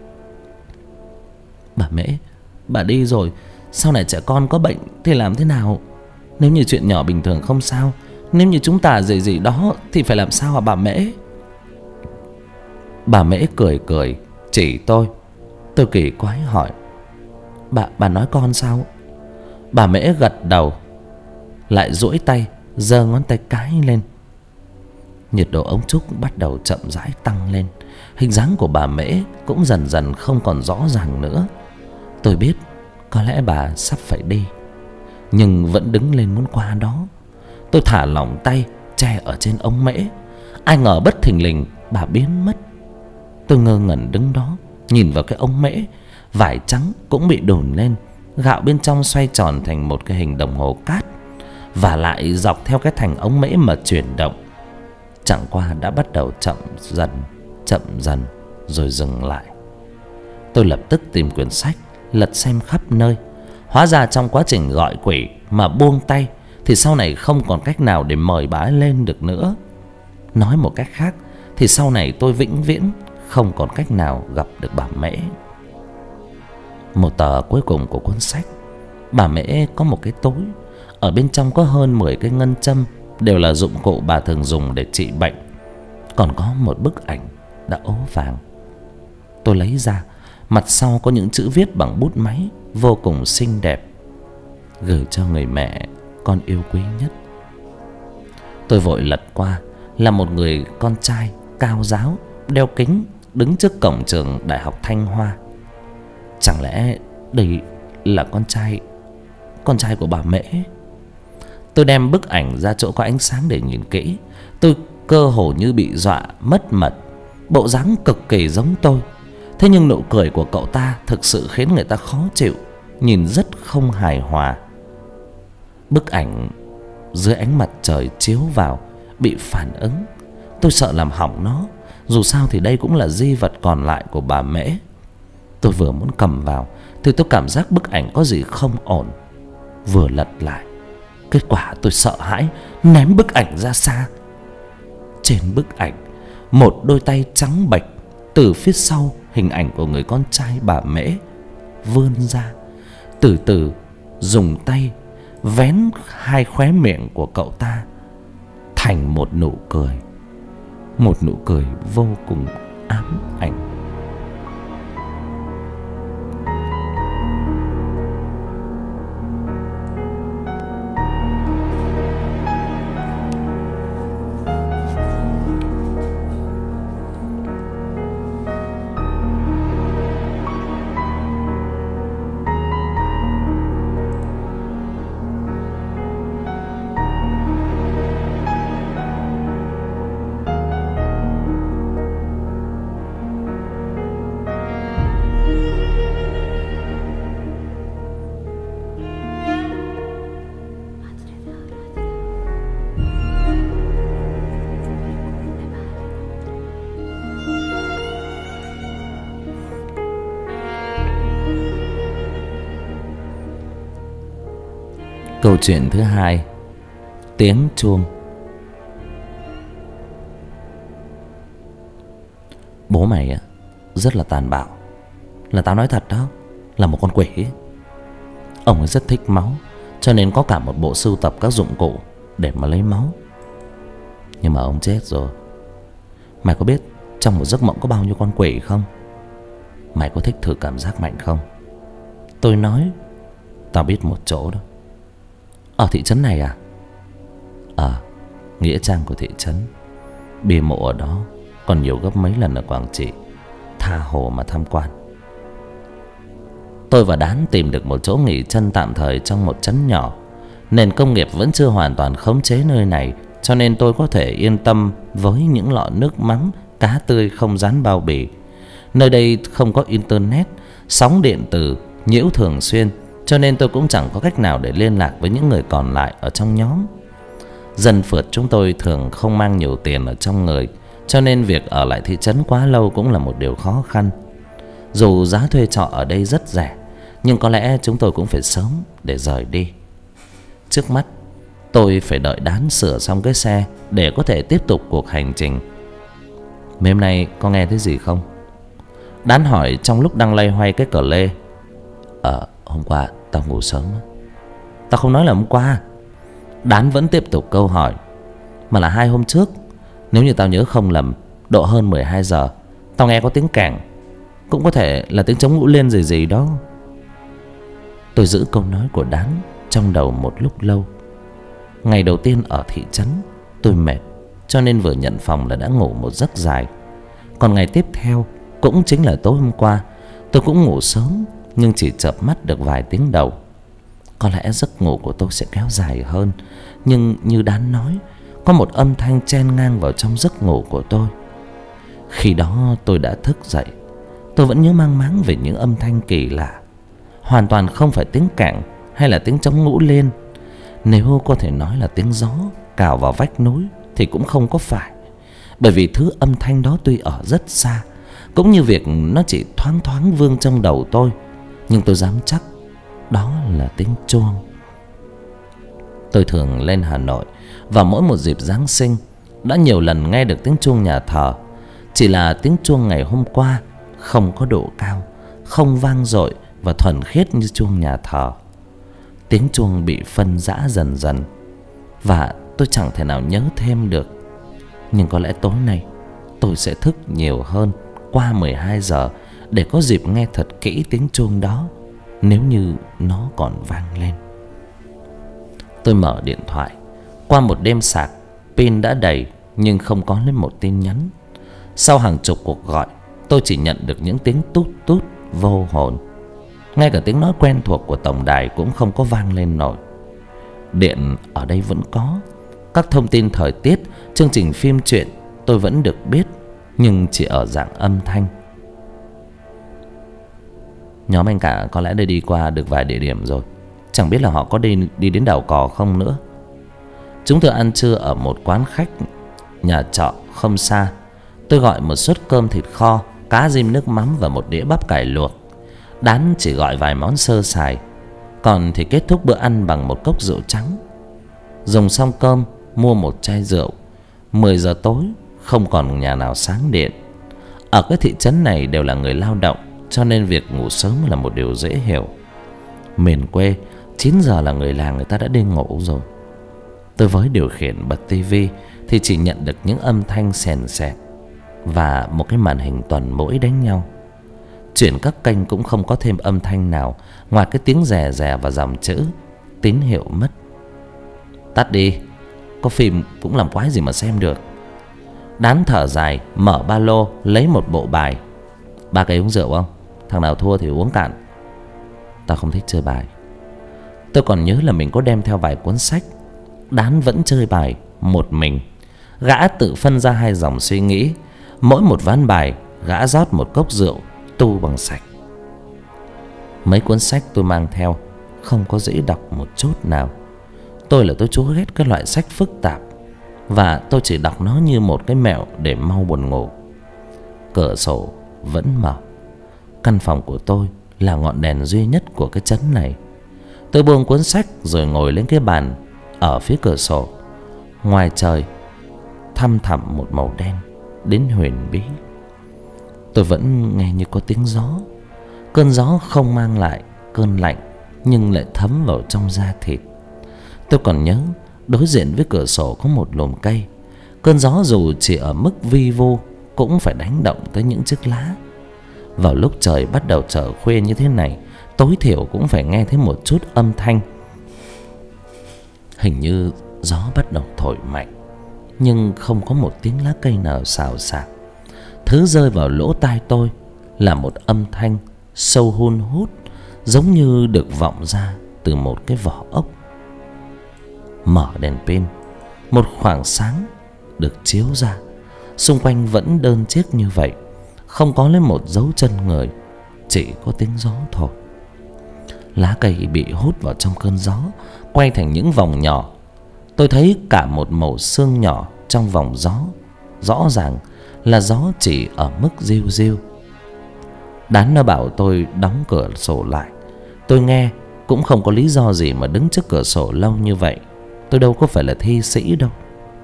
Bà Mễ, bà đi rồi, sau này trẻ con có bệnh thì làm thế nào? Nếu như chuyện nhỏ bình thường không sao, nếu như chúng ta gì gì đó thì phải làm sao hả bà Mễ? Bà Mễ cười cười chỉ tôi. Tôi kỳ quái hỏi: Bà, bà nói con sao? Bà Mễ gật đầu, lại duỗi tay giơ ngón tay cái lên. Nhiệt độ ống trúc bắt đầu chậm rãi tăng lên. Hình dáng của bà Mễ cũng dần dần không còn rõ ràng nữa. Tôi biết có lẽ bà sắp phải đi, nhưng vẫn đứng lên muốn qua đó. Tôi thả lỏng tay che ở trên ống mễ. Ai ngờ bất thình lình bà biến mất. Tôi ngơ ngẩn đứng đó, nhìn vào cái ống mễ. Vải trắng cũng bị đồn lên, gạo bên trong xoay tròn thành một cái hình đồng hồ cát, và lại dọc theo cái thành ống mễ mà chuyển động. Chẳng qua đã bắt đầu chậm dần, chậm dần rồi dừng lại. Tôi lập tức tìm quyển sách, lật xem khắp nơi. Hóa ra trong quá trình gọi quỷ mà buông tay thì sau này không còn cách nào để mời bà ấy lên được nữa. Nói một cách khác thì sau này tôi vĩnh viễn không còn cách nào gặp được bà Mễ. Một tờ cuối cùng của cuốn sách. Bà Mễ có một cái túi, ở bên trong có hơn mười cái ngân châm, đều là dụng cụ bà thường dùng để trị bệnh. Còn có một bức ảnh đã ố vàng. Tôi lấy ra, mặt sau có những chữ viết bằng bút máy vô cùng xinh đẹp: gửi cho người mẹ con yêu quý nhất. Tôi vội lật qua, là một người con trai cao ráo, đeo kính, đứng trước cổng trường Đại học Thanh Hoa. Chẳng lẽ đây là con trai Con trai của bà Mễ? Tôi đem bức ảnh ra chỗ có ánh sáng để nhìn kỹ. Tôi cơ hồ như bị dọa mất mật. Bộ dáng cực kỳ giống tôi. Thế nhưng nụ cười của cậu ta thực sự khiến người ta khó chịu, nhìn rất không hài hòa. Bức ảnh dưới ánh mặt trời chiếu vào bị phản ứng. Tôi sợ làm hỏng nó. Dù sao thì đây cũng là di vật còn lại của bà Mễ. Tôi vừa muốn cầm vào thì tôi cảm giác bức ảnh có gì không ổn. Vừa lật lại, kết quả tôi sợ hãi ném bức ảnh ra xa. Trên bức ảnh, một đôi tay trắng bệch từ phía sau hình ảnh của người con trai bà Mễ vươn ra, từ từ dùng tay vén hai khóe miệng của cậu ta thành một nụ cười. Một nụ cười vô cùng ám ảnh. Câu chuyện thứ hai: tiếng chuông. Bố mày á rất là tàn bạo, là tao nói thật đó, là một con quỷ. Ông ấy rất thích máu, cho nên có cả một bộ sưu tập các dụng cụ để mà lấy máu. Nhưng mà ông chết rồi. Mày có biết trong một giấc mộng có bao nhiêu con quỷ không? Mày có thích thử cảm giác mạnh không? Tôi nói: tao biết một chỗ đó. Ở thị trấn này à? Ờ, nghĩa trang của thị trấn. Bia mộ ở đó còn nhiều gấp mấy lần ở Quảng Trị. Tha hồ mà tham quan. Tôi và Đán tìm được một chỗ nghỉ chân tạm thời trong một trấn nhỏ. Nền công nghiệp vẫn chưa hoàn toàn khống chế nơi này, cho nên tôi có thể yên tâm với những lọ nước mắm, cá tươi không dán bao bì. Nơi đây không có internet, sóng điện tử nhiễu thường xuyên, cho nên tôi cũng chẳng có cách nào để liên lạc với những người còn lại ở trong nhóm. Dân phượt chúng tôi thường không mang nhiều tiền ở trong người, cho nên việc ở lại thị trấn quá lâu cũng là một điều khó khăn. Dù giá thuê trọ ở đây rất rẻ, nhưng có lẽ chúng tôi cũng phải sớm để rời đi. Trước mắt tôi phải đợi Đán sửa xong cái xe để có thể tiếp tục cuộc hành trình. Mấy hôm nay có nghe thấy gì không? Đán hỏi trong lúc đang loay hoay cái cờ lê. Ờ, hôm qua tao ngủ sớm. Tao không nói là hôm qua. Đán vẫn tiếp tục câu hỏi. Mà là hai hôm trước. Nếu như tao nhớ không lầm, độ hơn mười hai giờ tao nghe có tiếng kèn. Cũng có thể là tiếng trống ngũ liên gì gì đó. Tôi giữ câu nói của Đán trong đầu một lúc lâu. Ngày đầu tiên ở thị trấn tôi mệt, cho nên vừa nhận phòng là đã ngủ một giấc dài. Còn ngày tiếp theo, cũng chính là tối hôm qua, tôi cũng ngủ sớm, nhưng chỉ chợp mắt được vài tiếng đầu. Có lẽ giấc ngủ của tôi sẽ kéo dài hơn, nhưng như Đán nói, có một âm thanh chen ngang vào trong giấc ngủ của tôi. Khi đó tôi đã thức dậy. Tôi vẫn nhớ mang máng về những âm thanh kỳ lạ. Hoàn toàn không phải tiếng kẻng hay là tiếng trống ngũ liên. Nếu có thể nói là tiếng gió cào vào vách núi thì cũng không có phải. Bởi vì thứ âm thanh đó tuy ở rất xa, cũng như việc nó chỉ thoáng thoáng vương trong đầu tôi, nhưng tôi dám chắc đó là tiếng chuông. Tôi thường lên Hà Nội vào mỗi một dịp Giáng sinh, đã nhiều lần nghe được tiếng chuông nhà thờ. Chỉ là tiếng chuông ngày hôm qua không có độ cao, không vang dội và thuần khiết như chuông nhà thờ. Tiếng chuông bị phân rã dần dần, và tôi chẳng thể nào nhớ thêm được. Nhưng có lẽ tối nay tôi sẽ thức nhiều hơn qua mười hai giờ để có dịp nghe thật kỹ tiếng chuông đó, nếu như nó còn vang lên. Tôi mở điện thoại. Qua một đêm sạc, pin đã đầy nhưng không có lên một tin nhắn. Sau hàng chục cuộc gọi, tôi chỉ nhận được những tiếng tút tút vô hồn. Ngay cả tiếng nói quen thuộc của tổng đài cũng không có vang lên nổi. Điện ở đây vẫn có. Các thông tin thời tiết, chương trình phim truyện tôi vẫn được biết, nhưng chỉ ở dạng âm thanh. Nhóm anh cả có lẽ đã đi qua được vài địa điểm rồi. Chẳng biết là họ có đi, đi đến đảo cò không nữa. Chúng tôi ăn trưa ở một quán khách nhà trọ không xa. Tôi gọi một suất cơm thịt kho, cá rim nước mắm và một đĩa bắp cải luộc. Đán chỉ gọi vài món sơ sài, còn thì kết thúc bữa ăn bằng một cốc rượu trắng. Dùng xong cơm, mua một chai rượu. Mười giờ tối, không còn nhà nào sáng điện. Ở cái thị trấn này đều là người lao động, cho nên việc ngủ sớm là một điều dễ hiểu. Miền quê, chín giờ là người làng người ta đã đi ngủ rồi. Tôi với điều khiển bật tivi thì chỉ nhận được những âm thanh sèn sẹt và một cái màn hình toàn mỗi đánh nhau. Chuyển các kênh cũng không có thêm âm thanh nào ngoài cái tiếng rè rè và dòng chữ tín hiệu mất. Tắt đi, có phim cũng làm quái gì mà xem được. Đán thở dài, mở ba lô lấy một bộ bài. Ba cây uống rượu không? Thằng nào thua thì uống cạn. Tao không thích chơi bài. Tôi còn nhớ là mình có đem theo vài cuốn sách. Đán vẫn chơi bài một mình. Gã tự phân ra hai dòng suy nghĩ. Mỗi một ván bài, gã rót một cốc rượu tu bằng sạch. Mấy cuốn sách tôi mang theo không có dễ đọc một chút nào. Tôi là tôi chúa ghét cái loại sách phức tạp, và tôi chỉ đọc nó như một cái mẹo để mau buồn ngủ. Cửa sổ vẫn mở. Căn phòng của tôi là ngọn đèn duy nhất của cái trấn này. Tôi buông cuốn sách rồi ngồi lên cái bàn ở phía cửa sổ. Ngoài trời thăm thẳm một màu đen đến huyền bí. Tôi vẫn nghe như có tiếng gió. Cơn gió không mang lại cơn lạnh, nhưng lại thấm vào trong da thịt. Tôi còn nhớ đối diện với cửa sổ có một lùm cây. Cơn gió dù chỉ ở mức vi vu cũng phải đánh động tới những chiếc lá. Vào lúc trời bắt đầu trở khuya như thế này, tối thiểu cũng phải nghe thấy một chút âm thanh. Hình như gió bắt đầu thổi mạnh, nhưng không có một tiếng lá cây nào xào xạc. Thứ rơi vào lỗ tai tôi là một âm thanh sâu hun hút, giống như được vọng ra từ một cái vỏ ốc. Mở đèn pin, một khoảng sáng được chiếu ra. Xung quanh vẫn đơn chiếc như vậy, không có lấy một dấu chân người, chỉ có tiếng gió thổi. Lá cây bị hút vào trong cơn gió, quay thành những vòng nhỏ. tôi thấy cả một mẩu xương nhỏ trong vòng gió. Rõ ràng là gió chỉ ở mức riu riu. Đán nó bảo tôi đóng cửa sổ lại. Tôi nghe cũng không có lý do gì mà đứng trước cửa sổ lâu như vậy. Tôi đâu có phải là thi sĩ đâu.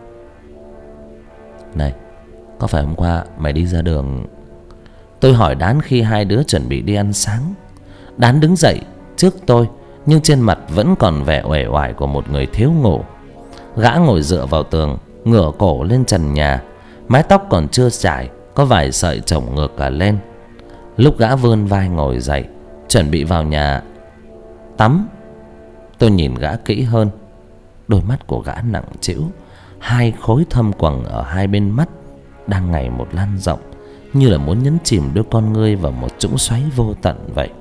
Này, có phải hôm qua mày đi ra đường? Tôi hỏi Đán khi hai đứa chuẩn bị đi ăn sáng. Đán đứng dậy trước tôi, nhưng trên mặt vẫn còn vẻ uể oải của một người thiếu ngủ. Gã ngồi dựa vào tường, ngửa cổ lên trần nhà. Mái tóc còn chưa chải, có vài sợi chổng ngược cả lên. Lúc gã vươn vai ngồi dậy, chuẩn bị vào nhà tắm, tôi nhìn gã kỹ hơn. Đôi mắt của gã nặng trĩu, hai khối thâm quầng ở hai bên mắt đang ngày một lan rộng, như là muốn nhấn chìm đôi con ngươi vào một trũng xoáy vô tận vậy.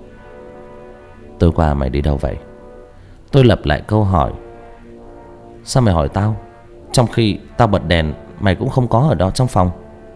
Tối qua mày đi đâu vậy? Tôi lặp lại câu hỏi. Sao mày hỏi tao, trong khi tao bật đèn mày cũng không có ở đó trong phòng?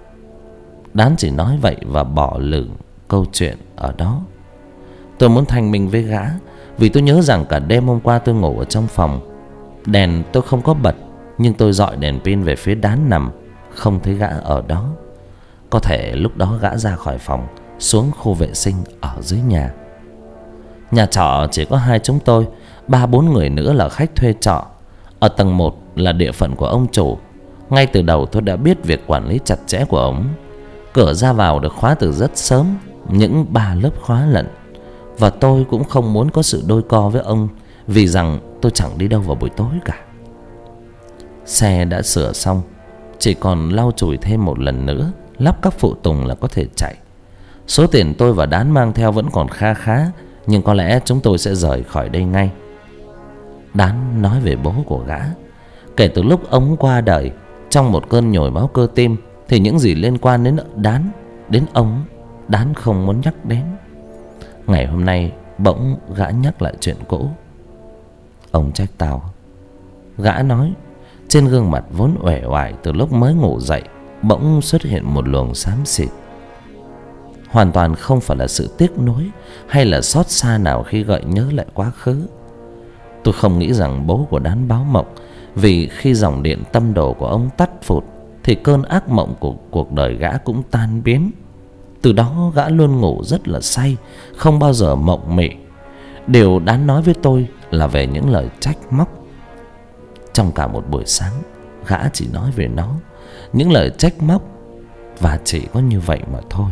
Đán chỉ nói vậy và bỏ lửng câu chuyện ở đó. Tôi muốn thanh minh với gã, vì tôi nhớ rằng cả đêm hôm qua tôi ngủ ở trong phòng. Đèn tôi không có bật, nhưng tôi dọi đèn pin về phía Đán nằm, không thấy gã ở đó. Có thể lúc đó gã ra khỏi phòng, xuống khu vệ sinh ở dưới nhà. Nhà trọ chỉ có hai chúng tôi, ba bốn người nữa là khách thuê trọ. Ở tầng một là địa phận của ông chủ. Ngay từ đầu tôi đã biết việc quản lý chặt chẽ của ông. Cửa ra vào được khóa từ rất sớm, những ba lớp khóa lận. Và tôi cũng không muốn có sự đôi co với ông, vì rằng tôi chẳng đi đâu vào buổi tối cả. Xe đã sửa xong, chỉ còn lau chùi thêm một lần nữa, lắp các phụ tùng là có thể chạy. Số tiền tôi và Đán mang theo vẫn còn kha khá, nhưng có lẽ chúng tôi sẽ rời khỏi đây ngay. Đán nói về bố của gã. Kể từ lúc ông qua đời trong một cơn nhồi máu cơ tim, thì những gì liên quan đến Đán, đến ông, Đán không muốn nhắc đến. Ngày hôm nay bỗng gã nhắc lại chuyện cũ. Ông trách tao. Gã nói. Trên gương mặt vốn uể oải từ lúc mới ngủ dậy bỗng xuất hiện một luồng xám xịt. Hoàn toàn không phải là sự tiếc nuối hay là xót xa nào khi gợi nhớ lại quá khứ. Tôi không nghĩ rằng bố của Đán báo mộng, vì khi dòng điện tâm đồ của ông tắt phụt thì cơn ác mộng của cuộc đời gã cũng tan biến. Từ đó gã luôn ngủ rất là say, không bao giờ mộng mị. Điều Đán nói với tôi là về những lời trách móc. Trong cả một buổi sáng, gã chỉ nói về nó, những lời trách móc, và chỉ có như vậy mà thôi.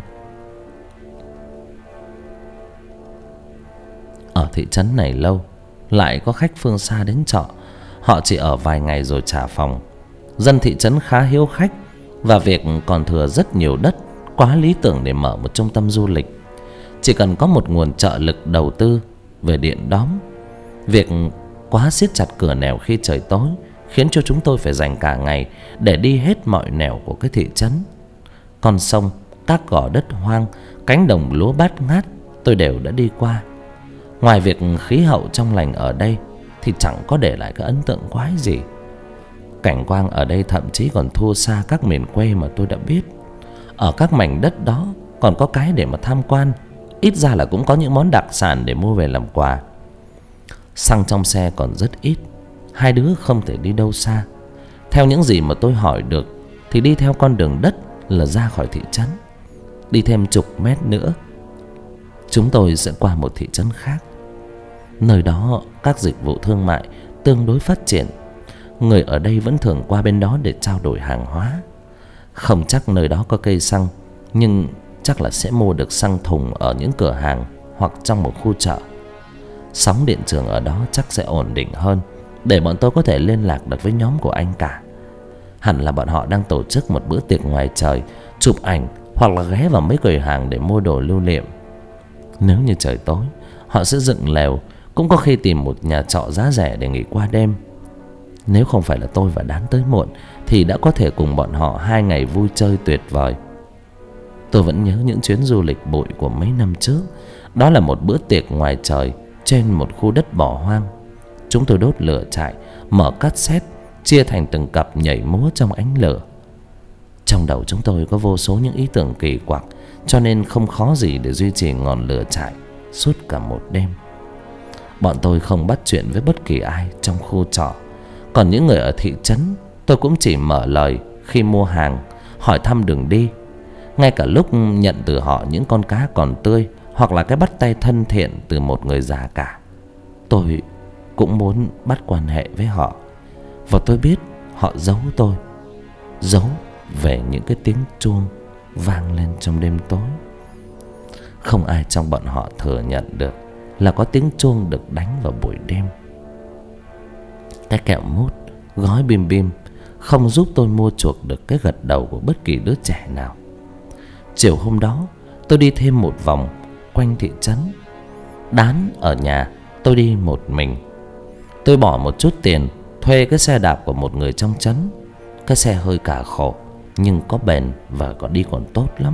Ở thị trấn này lâu, lại có khách phương xa đến trọ. Họ chỉ ở vài ngày rồi trả phòng. Dân thị trấn khá hiếu khách, và việc còn thừa rất nhiều đất, quá lý tưởng để mở một trung tâm du lịch. Chỉ cần có một nguồn trợ lực đầu tư về điện đóm. Việc quá siết chặt cửa nẻo khi trời tối khiến cho chúng tôi phải dành cả ngày để đi hết mọi nẻo của cái thị trấn. Con sông, các gò đất hoang, cánh đồng lúa bát ngát tôi đều đã đi qua. Ngoài việc khí hậu trong lành ở đây thì chẳng có để lại cái ấn tượng quái gì. Cảnh quang ở đây thậm chí còn thua xa các miền quê mà tôi đã biết. Ở các mảnh đất đó còn có cái để mà tham quan, ít ra là cũng có những món đặc sản để mua về làm quà. Xăng trong xe còn rất ít, hai đứa không thể đi đâu xa. Theo những gì mà tôi hỏi được thì đi theo con đường đất là ra khỏi thị trấn. Đi thêm chục mét nữa chúng tôi sẽ qua một thị trấn khác. Nơi đó các dịch vụ thương mại tương đối phát triển. Người ở đây vẫn thường qua bên đó để trao đổi hàng hóa. Không chắc nơi đó có cây xăng, nhưng chắc là sẽ mua được xăng thùng ở những cửa hàng hoặc trong một khu chợ. Sóng điện trường ở đó chắc sẽ ổn định hơn, để bọn tôi có thể liên lạc được với nhóm của anh cả. Hẳn là bọn họ đang tổ chức một bữa tiệc ngoài trời, chụp ảnh hoặc là ghé vào mấy quầy hàng để mua đồ lưu niệm. Nếu như trời tối, họ sẽ dựng lều, cũng có khi tìm một nhà trọ giá rẻ để nghỉ qua đêm. Nếu không phải là tôi và Đán tới muộn thì đã có thể cùng bọn họ hai ngày vui chơi tuyệt vời. Tôi vẫn nhớ những chuyến du lịch bụi của mấy năm trước. Đó là một bữa tiệc ngoài trời trên một khu đất bỏ hoang. Chúng tôi đốt lửa trại, mở cassette, chia thành từng cặp nhảy múa trong ánh lửa. Trong đầu chúng tôi có vô số những ý tưởng kỳ quặc, cho nên không khó gì để duy trì ngọn lửa trại suốt cả một đêm. Bọn tôi không bắt chuyện với bất kỳ ai trong khu trọ. Còn những người ở thị trấn tôi cũng chỉ mở lời khi mua hàng, hỏi thăm đường đi. Ngay cả lúc nhận từ họ những con cá còn tươi hoặc là cái bắt tay thân thiện từ một người già cả, tôi cũng muốn bắt quan hệ với họ. Và tôi biết họ giấu tôi, giấu về những cái tiếng chuông vang lên trong đêm tối. Không ai trong bọn họ thừa nhận được là có tiếng chuông được đánh vào buổi đêm. Cái kẹo mút, gói bim bim không giúp tôi mua chuộc được cái gật đầu của bất kỳ đứa trẻ nào. Chiều hôm đó tôi đi thêm một vòng quanh thị trấn. Đán ở nhà, tôi đi một mình. Tôi bỏ một chút tiền thuê cái xe đạp của một người trong trấn. Cái xe hơi cà khổ nhưng có bền và còn đi còn tốt lắm.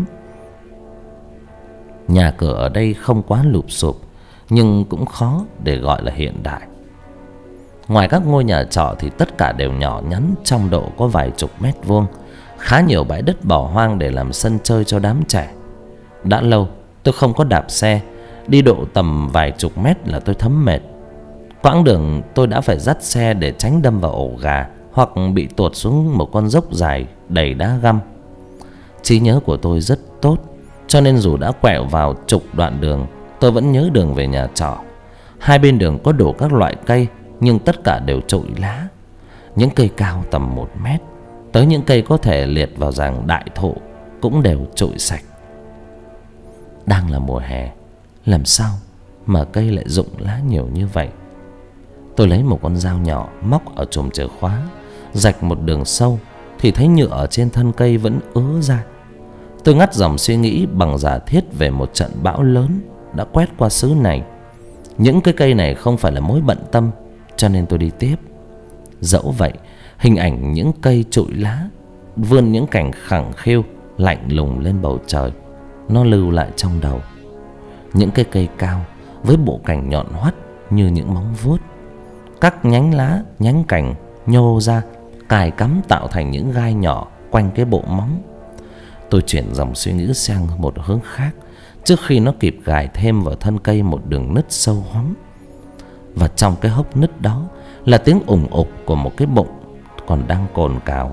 Nhà cửa ở đây không quá lụp xụp, nhưng cũng khó để gọi là hiện đại. Ngoài các ngôi nhà trọ thì tất cả đều nhỏ nhắn, trong độ có vài chục mét vuông. Khá nhiều bãi đất bỏ hoang để làm sân chơi cho đám trẻ. Đã lâu tôi không có đạp xe, đi độ tầm vài chục mét là tôi thấm mệt. Quãng đường tôi đã phải dắt xe để tránh đâm vào ổ gà hoặc bị tuột xuống một con dốc dài đầy đá găm. Trí nhớ của tôi rất tốt, cho nên dù đã quẹo vào chục đoạn đường, tôi vẫn nhớ đường về nhà trọ. Hai bên đường có đổ các loại cây, nhưng tất cả đều trụi lá. Những cây cao tầm một mét, tới những cây có thể liệt vào dạng đại thụ cũng đều trụi sạch. Đang là mùa hè, làm sao mà cây lại rụng lá nhiều như vậy? Tôi lấy một con dao nhỏ móc ở chùm chìa khóa, rạch một đường sâu thì thấy nhựa ở trên thân cây vẫn ứa ra. Tôi ngắt dòng suy nghĩ bằng giả thiết về một trận bão lớn đã quét qua xứ này. Những cái cây này không phải là mối bận tâm, cho nên tôi đi tiếp. Dẫu vậy, hình ảnh những cây trụi lá, vươn những cành khẳng khiu lạnh lùng lên bầu trời, nó lưu lại trong đầu. Những cái cây cao với bộ cành nhọn hoắt như những móng vuốt, các nhánh lá, nhánh cành nhô ra, cài cắm tạo thành những gai nhỏ quanh cái bộ móng. Tôi chuyển dòng suy nghĩ sang một hướng khác trước khi nó kịp gài thêm vào thân cây một đường nứt sâu hoắm. Và trong cái hốc nứt đó là tiếng ủng ục của một cái bụng còn đang cồn cào.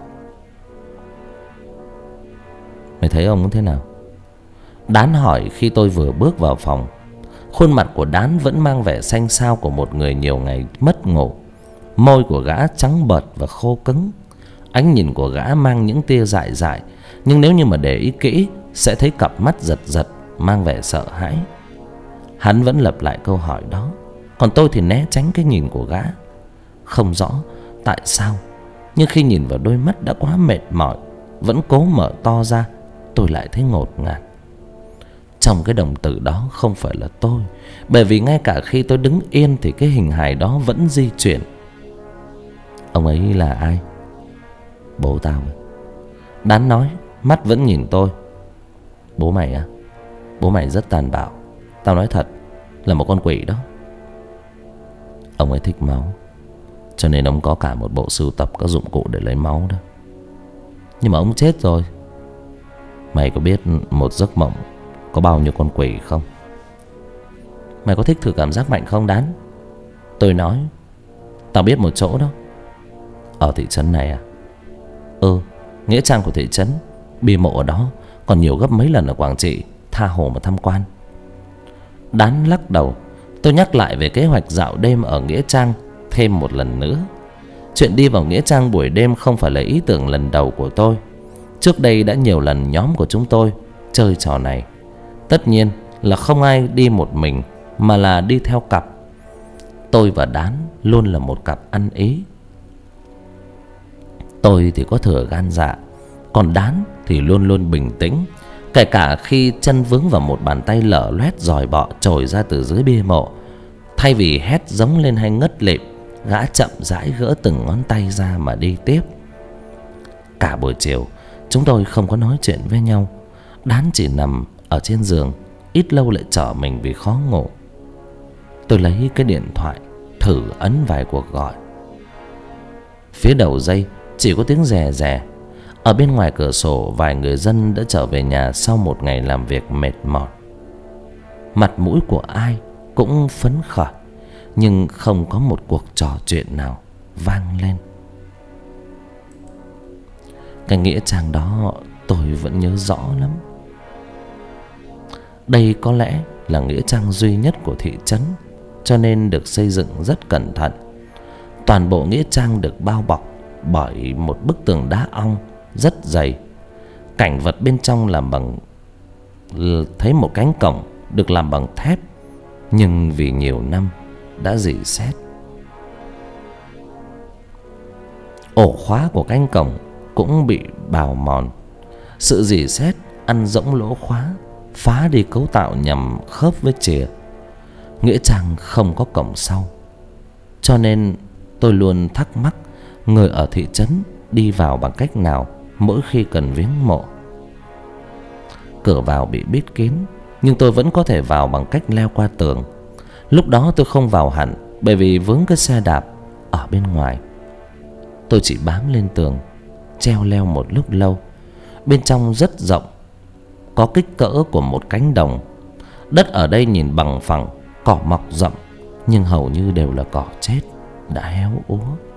Mày thấy ông thế nào? Đán hỏi khi tôi vừa bước vào phòng. Khuôn mặt của Đán vẫn mang vẻ xanh xao của một người nhiều ngày mất ngủ. Môi của gã trắng bợt và khô cứng. Ánh nhìn của gã mang những tia dại dại, nhưng nếu như mà để ý kỹ sẽ thấy cặp mắt giật giật, mang vẻ sợ hãi. Hắn vẫn lặp lại câu hỏi đó, còn tôi thì né tránh cái nhìn của gã. Không rõ tại sao, nhưng khi nhìn vào đôi mắt đã quá mệt mỏi vẫn cố mở to ra, tôi lại thấy ngột ngạt. Trong cái đồng tử đó không phải là tôi, bởi vì ngay cả khi tôi đứng yên thì cái hình hài đó vẫn di chuyển. Ông ấy là ai? Bố tao. Đán nói, mắt vẫn nhìn tôi. Bố mày à? Bố mày rất tàn bạo, tao nói thật, là một con quỷ đó. Ông ấy thích máu, cho nên ông có cả một bộ sưu tập các dụng cụ để lấy máu đó. Nhưng mà ông chết rồi. Mày có biết một giấc mộng có bao nhiêu con quỷ không? Mày có thích thử cảm giác mạnh không Đán? Tôi nói, tao biết một chỗ đó. Ở thị trấn này à? Ừ, nghĩa trang của thị trấn, bia mộ ở đó còn nhiều gấp mấy lần ở Quảng Trị, tha hồ mà tham quan. Đán lắc đầu. Tôi nhắc lại về kế hoạch dạo đêm ở nghĩa trang thêm một lần nữa. Chuyện đi vào nghĩa trang buổi đêm không phải là ý tưởng lần đầu của tôi. Trước đây đã nhiều lần nhóm của chúng tôi chơi trò này. Tất nhiên là không ai đi một mình, mà là đi theo cặp. Tôi và Đán luôn là một cặp ăn ý. Tôi thì có thừa gan dạ, còn Đán thì luôn luôn bình tĩnh. Kể cả khi chân vướng vào một bàn tay lở loét dòi bọ trồi ra từ dưới bia mộ, thay vì hét giống lên hay ngất lịm, gã chậm rãi gỡ từng ngón tay ra mà đi tiếp. Cả buổi chiều chúng tôi không có nói chuyện với nhau. Đán chỉ nằm ở trên giường, ít lâu lại trở mình vì khó ngủ. Tôi lấy cái điện thoại thử ấn vài cuộc gọi. Phía đầu dây chỉ có tiếng rè rè. Ở bên ngoài cửa sổ, vài người dân đã trở về nhà sau một ngày làm việc mệt mỏi. Mặt mũi của ai cũng phấn khởi, nhưng không có một cuộc trò chuyện nào vang lên. Cái nghĩa trang đó tôi vẫn nhớ rõ lắm. Đây có lẽ là nghĩa trang duy nhất của thị trấn, cho nên được xây dựng rất cẩn thận. Toàn bộ nghĩa trang được bao bọc bởi một bức tường đá ong rất dày. Cảnh vật bên trong làm bằng thấy một cánh cổng được làm bằng thép, nhưng vì nhiều năm đã rỉ sét. Ổ khóa của cánh cổng cũng bị bào mòn. Sự rỉ sét ăn rỗng lỗ khóa, phá đi cấu tạo nhằm khớp với chìa. Nghĩa trang không có cổng sau, cho nên tôi luôn thắc mắc người ở thị trấn đi vào bằng cách nào mỗi khi cần viếng mộ. Cửa vào bị bít kín, nhưng tôi vẫn có thể vào bằng cách leo qua tường. Lúc đó tôi không vào hẳn, bởi vì vướng cái xe đạp ở bên ngoài. Tôi chỉ bám lên tường, treo leo một lúc lâu. Bên trong rất rộng, có kích cỡ của một cánh đồng. Đất ở đây nhìn bằng phẳng, cỏ mọc rậm, nhưng hầu như đều là cỏ chết, đã héo úa.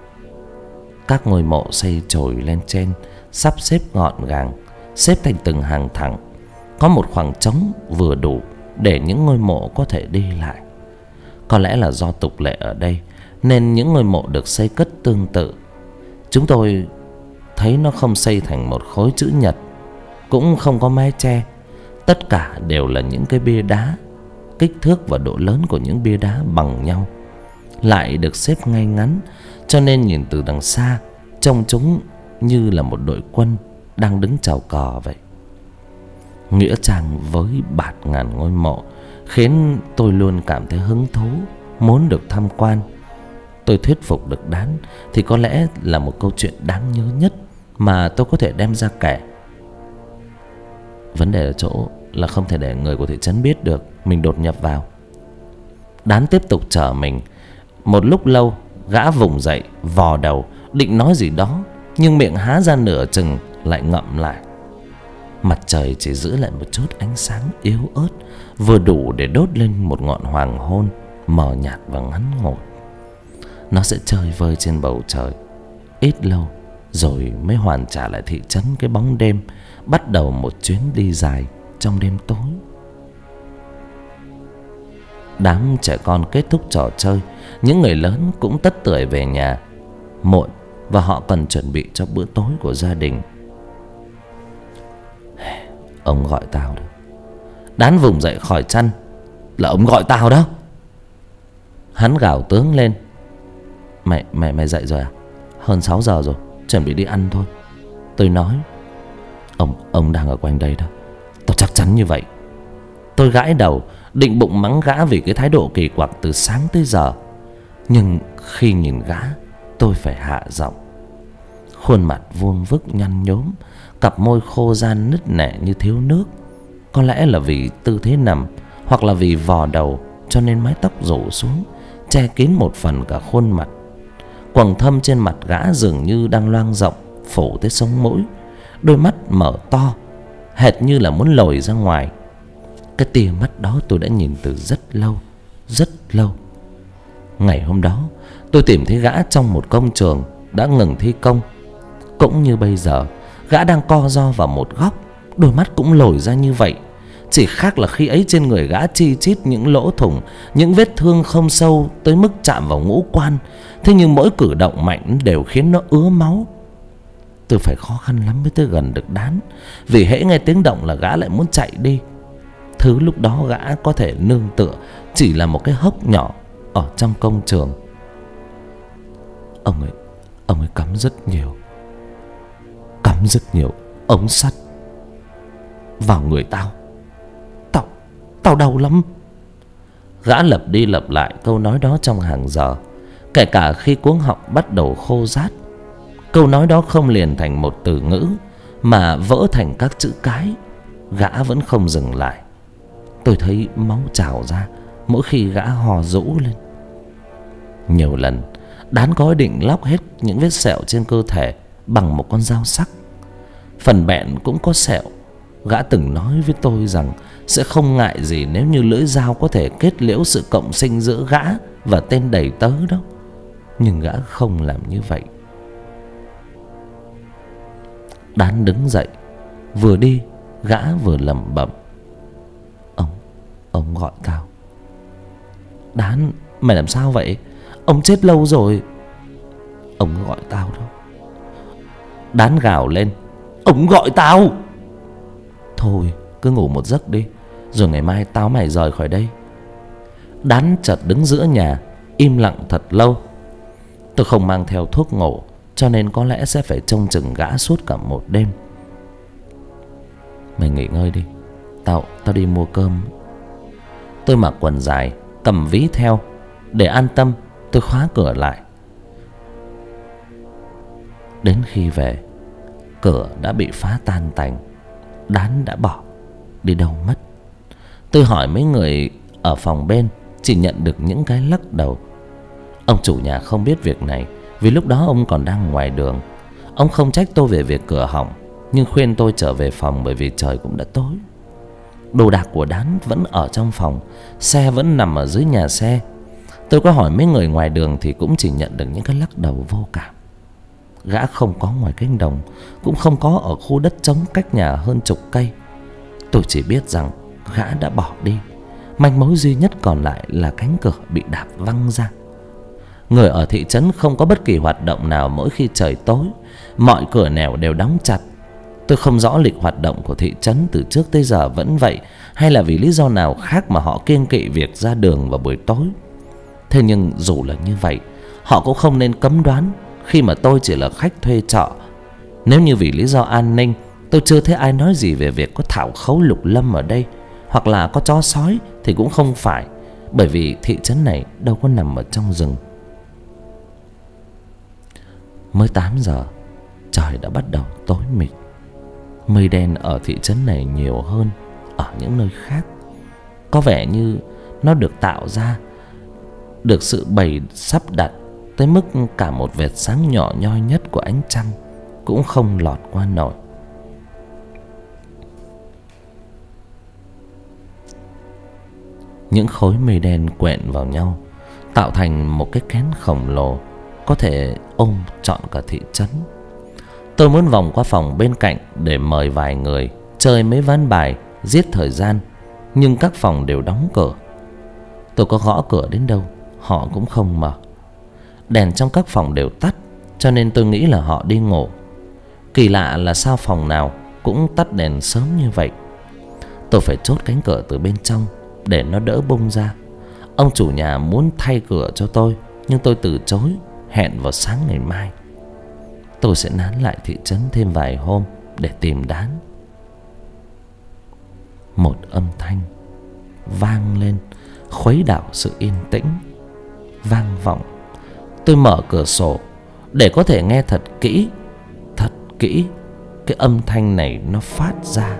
Các ngôi mộ xây chồi lên trên, sắp xếp gọn gàng, xếp thành từng hàng thẳng. Có một khoảng trống vừa đủ để những ngôi mộ có thể đi lại. Có lẽ là do tục lệ ở đây, nên những ngôi mộ được xây cất tương tự. Chúng tôi thấy nó không xây thành một khối chữ nhật, cũng không có mái che. Tất cả đều là những cái bia đá. Kích thước và độ lớn của những bia đá bằng nhau, lại được xếp ngay ngắn, cho nên nhìn từ đằng xa trông chúng như là một đội quân đang đứng chào cờ vậy. Nghĩa trang với bạt ngàn ngôi mộ khiến tôi luôn cảm thấy hứng thú, muốn được tham quan. Tôi thuyết phục được Đán thì có lẽ là một câu chuyện đáng nhớ nhất mà tôi có thể đem ra kể. Vấn đề ở chỗ là không thể để người của thị trấn biết được mình đột nhập vào. Đán tiếp tục chở mình. Một lúc lâu, gã vùng dậy, vò đầu, định nói gì đó, nhưng miệng há ra nửa chừng lại ngậm lại. Mặt trời chỉ giữ lại một chút ánh sáng yếu ớt, vừa đủ để đốt lên một ngọn hoàng hôn mờ nhạt và ngắn ngủi. Nó sẽ chơi vơi trên bầu trời ít lâu, rồi mới hoàn trả lại thị trấn cái bóng đêm, bắt đầu một chuyến đi dài trong đêm tối. Đám trẻ con kết thúc trò chơi, những người lớn cũng tất tưởi về nhà. Muộn và họ cần chuẩn bị cho bữa tối của gia đình. Ông gọi tao đó. Đán vùng dậy khỏi chăn. Là ông gọi tao đó. Hắn gào tướng lên. Mày mày mày dậy rồi à? Hơn sáu giờ rồi, chuẩn bị đi ăn thôi. Tôi nói. Ông ông đang ở quanh đây đó. Tao chắc chắn như vậy. Tôi gãi đầu, định bụng mắng gã vì cái thái độ kỳ quặc từ sáng tới giờ. Nhưng khi nhìn gã, tôi phải hạ giọng. Khuôn mặt vuông vức nhăn nhốm, cặp môi khô ran nứt nẻ như thiếu nước. Có lẽ là vì tư thế nằm, hoặc là vì vò đầu, cho nên mái tóc rủ xuống, che kín một phần cả khuôn mặt. Quầng thâm trên mặt gã dường như đang loang rộng, phủ tới sống mũi. Đôi mắt mở to, hệt như là muốn lồi ra ngoài. Cái tia mắt đó tôi đã nhìn từ rất lâu, rất lâu. Ngày hôm đó, tôi tìm thấy gã trong một công trường đã ngừng thi công. Cũng như bây giờ, gã đang co ro vào một góc, đôi mắt cũng lồi ra như vậy. Chỉ khác là khi ấy trên người gã chi chít những lỗ thủng, những vết thương không sâu tới mức chạm vào ngũ quan. Thế nhưng mỗi cử động mạnh đều khiến nó ứa máu. Tôi phải khó khăn lắm mới tới gần được Đán, vì hễ nghe tiếng động là gã lại muốn chạy đi. Thứ lúc đó gã có thể nương tựa chỉ là một cái hốc nhỏ ở trong công trường. Ông ấy, ông ấy cắm rất nhiều, cắm rất nhiều ống sắt vào người tao. Tao, tao đau lắm. Gã lặp đi lặp lại câu nói đó trong hàng giờ, kể cả khi cuống họng bắt đầu khô rát. Câu nói đó không liền thành một từ ngữ, mà vỡ thành các chữ cái. Gã vẫn không dừng lại. Tôi thấy máu trào ra mỗi khi gã hò rũ lên. Nhiều lần Đán có ý định lóc hết những vết sẹo trên cơ thể bằng một con dao sắc. Phần bẹn cũng có sẹo. Gã từng nói với tôi rằng sẽ không ngại gì nếu như lưỡi dao có thể kết liễu sự cộng sinh giữa gã và tên đầy tớ đó. Nhưng gã không làm như vậy. Đán đứng dậy, vừa đi gã vừa lẩm bẩm: Ông, ông gọi tao. Đán, mày làm sao vậy? Ông chết lâu rồi. Ông gọi tao đó. Đán gào lên: Ông gọi tao. Thôi cứ ngủ một giấc đi, rồi ngày mai tao mày rời khỏi đây. Đán chợt đứng giữa nhà, im lặng thật lâu. Tôi không mang theo thuốc ngủ, cho nên có lẽ sẽ phải trông chừng gã suốt cả một đêm. Mày nghỉ ngơi đi, Tao, tao đi mua cơm. Tôi mặc quần dài, cầm ví theo. Để an tâm, tôi khóa cửa lại. Đến khi về, cửa đã bị phá tan tành. Đán đã bỏ đi đâu mất. Tôi hỏi mấy người ở phòng bên, chỉ nhận được những cái lắc đầu. Ông chủ nhà không biết việc này, vì lúc đó ông còn đang ngoài đường. Ông không trách tôi về việc cửa hỏng, nhưng khuyên tôi trở về phòng bởi vì trời cũng đã tối. Đồ đạc của Đán vẫn ở trong phòng, xe vẫn nằm ở dưới nhà xe. Tôi có hỏi mấy người ngoài đường thì cũng chỉ nhận được những cái lắc đầu vô cảm. Gã không có ngoài cánh đồng, cũng không có ở khu đất trống cách nhà hơn chục cây. Tôi chỉ biết rằng gã đã bỏ đi. Manh mối duy nhất còn lại là cánh cửa bị đạp văng ra. Người ở thị trấn không có bất kỳ hoạt động nào mỗi khi trời tối. Mọi cửa nẻo đều đóng chặt. Tôi không rõ lịch hoạt động của thị trấn từ trước tới giờ vẫn vậy, hay là vì lý do nào khác mà họ kiêng kỵ việc ra đường vào buổi tối. Thế nhưng dù là như vậy, họ cũng không nên cấm đoán khi mà tôi chỉ là khách thuê trọ. Nếu như vì lý do an ninh, tôi chưa thấy ai nói gì về việc có thảo khấu lục lâm ở đây, hoặc là có chó sói thì cũng không phải, bởi vì thị trấn này đâu có nằm ở trong rừng. Mới tám giờ, trời đã bắt đầu tối mịt. Mây đen ở thị trấn này nhiều hơn ở những nơi khác. Có vẻ như nó được tạo ra, được sự bày sắp đặt tới mức cả một vệt sáng nhỏ nhoi nhất của ánh trăng cũng không lọt qua nổi. Những khối mây đen quện vào nhau, tạo thành một cái kén khổng lồ, có thể ôm trọn cả thị trấn. Tôi muốn vòng qua phòng bên cạnh để mời vài người chơi mấy ván bài giết thời gian, nhưng các phòng đều đóng cửa. Tôi có gõ cửa đến đâu, họ cũng không mở. Đèn trong các phòng đều tắt, cho nên tôi nghĩ là họ đi ngủ. Kỳ lạ là sao phòng nào cũng tắt đèn sớm như vậy. Tôi phải chốt cánh cửa từ bên trong để nó đỡ bung ra. Ông chủ nhà muốn thay cửa cho tôi, nhưng tôi từ chối, hẹn vào sáng ngày mai. Tôi sẽ nán lại thị trấn thêm vài hôm để tìm Đán. Một âm thanh vang lên, khuấy đảo sự yên tĩnh, vang vọng. Tôi mở cửa sổ để có thể nghe thật kỹ, thật kỹ cái âm thanh này nó phát ra.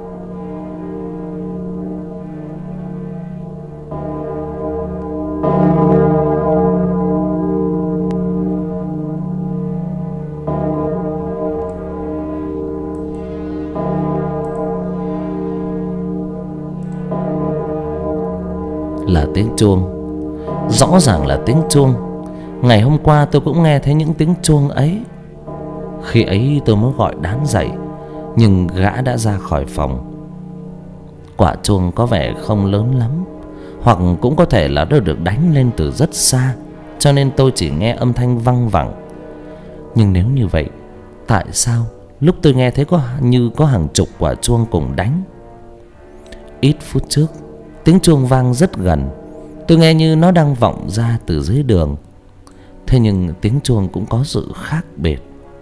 Là tiếng chuông, rõ ràng là tiếng chuông. Ngày hôm qua tôi cũng nghe thấy những tiếng chuông ấy. Khi ấy tôi mới gọi Đán dậy, nhưng gã đã ra khỏi phòng. Quả chuông có vẻ không lớn lắm, hoặc cũng có thể là nó được đánh lên từ rất xa, cho nên tôi chỉ nghe âm thanh văng vẳng. Nhưng nếu như vậy, tại sao lúc tôi nghe thấy có như có hàng chục quả chuông cùng đánh? Ít phút trước, tiếng chuông vang rất gần. Tôi nghe như nó đang vọng ra từ dưới đường. Thế nhưng tiếng chuông cũng có sự khác biệt.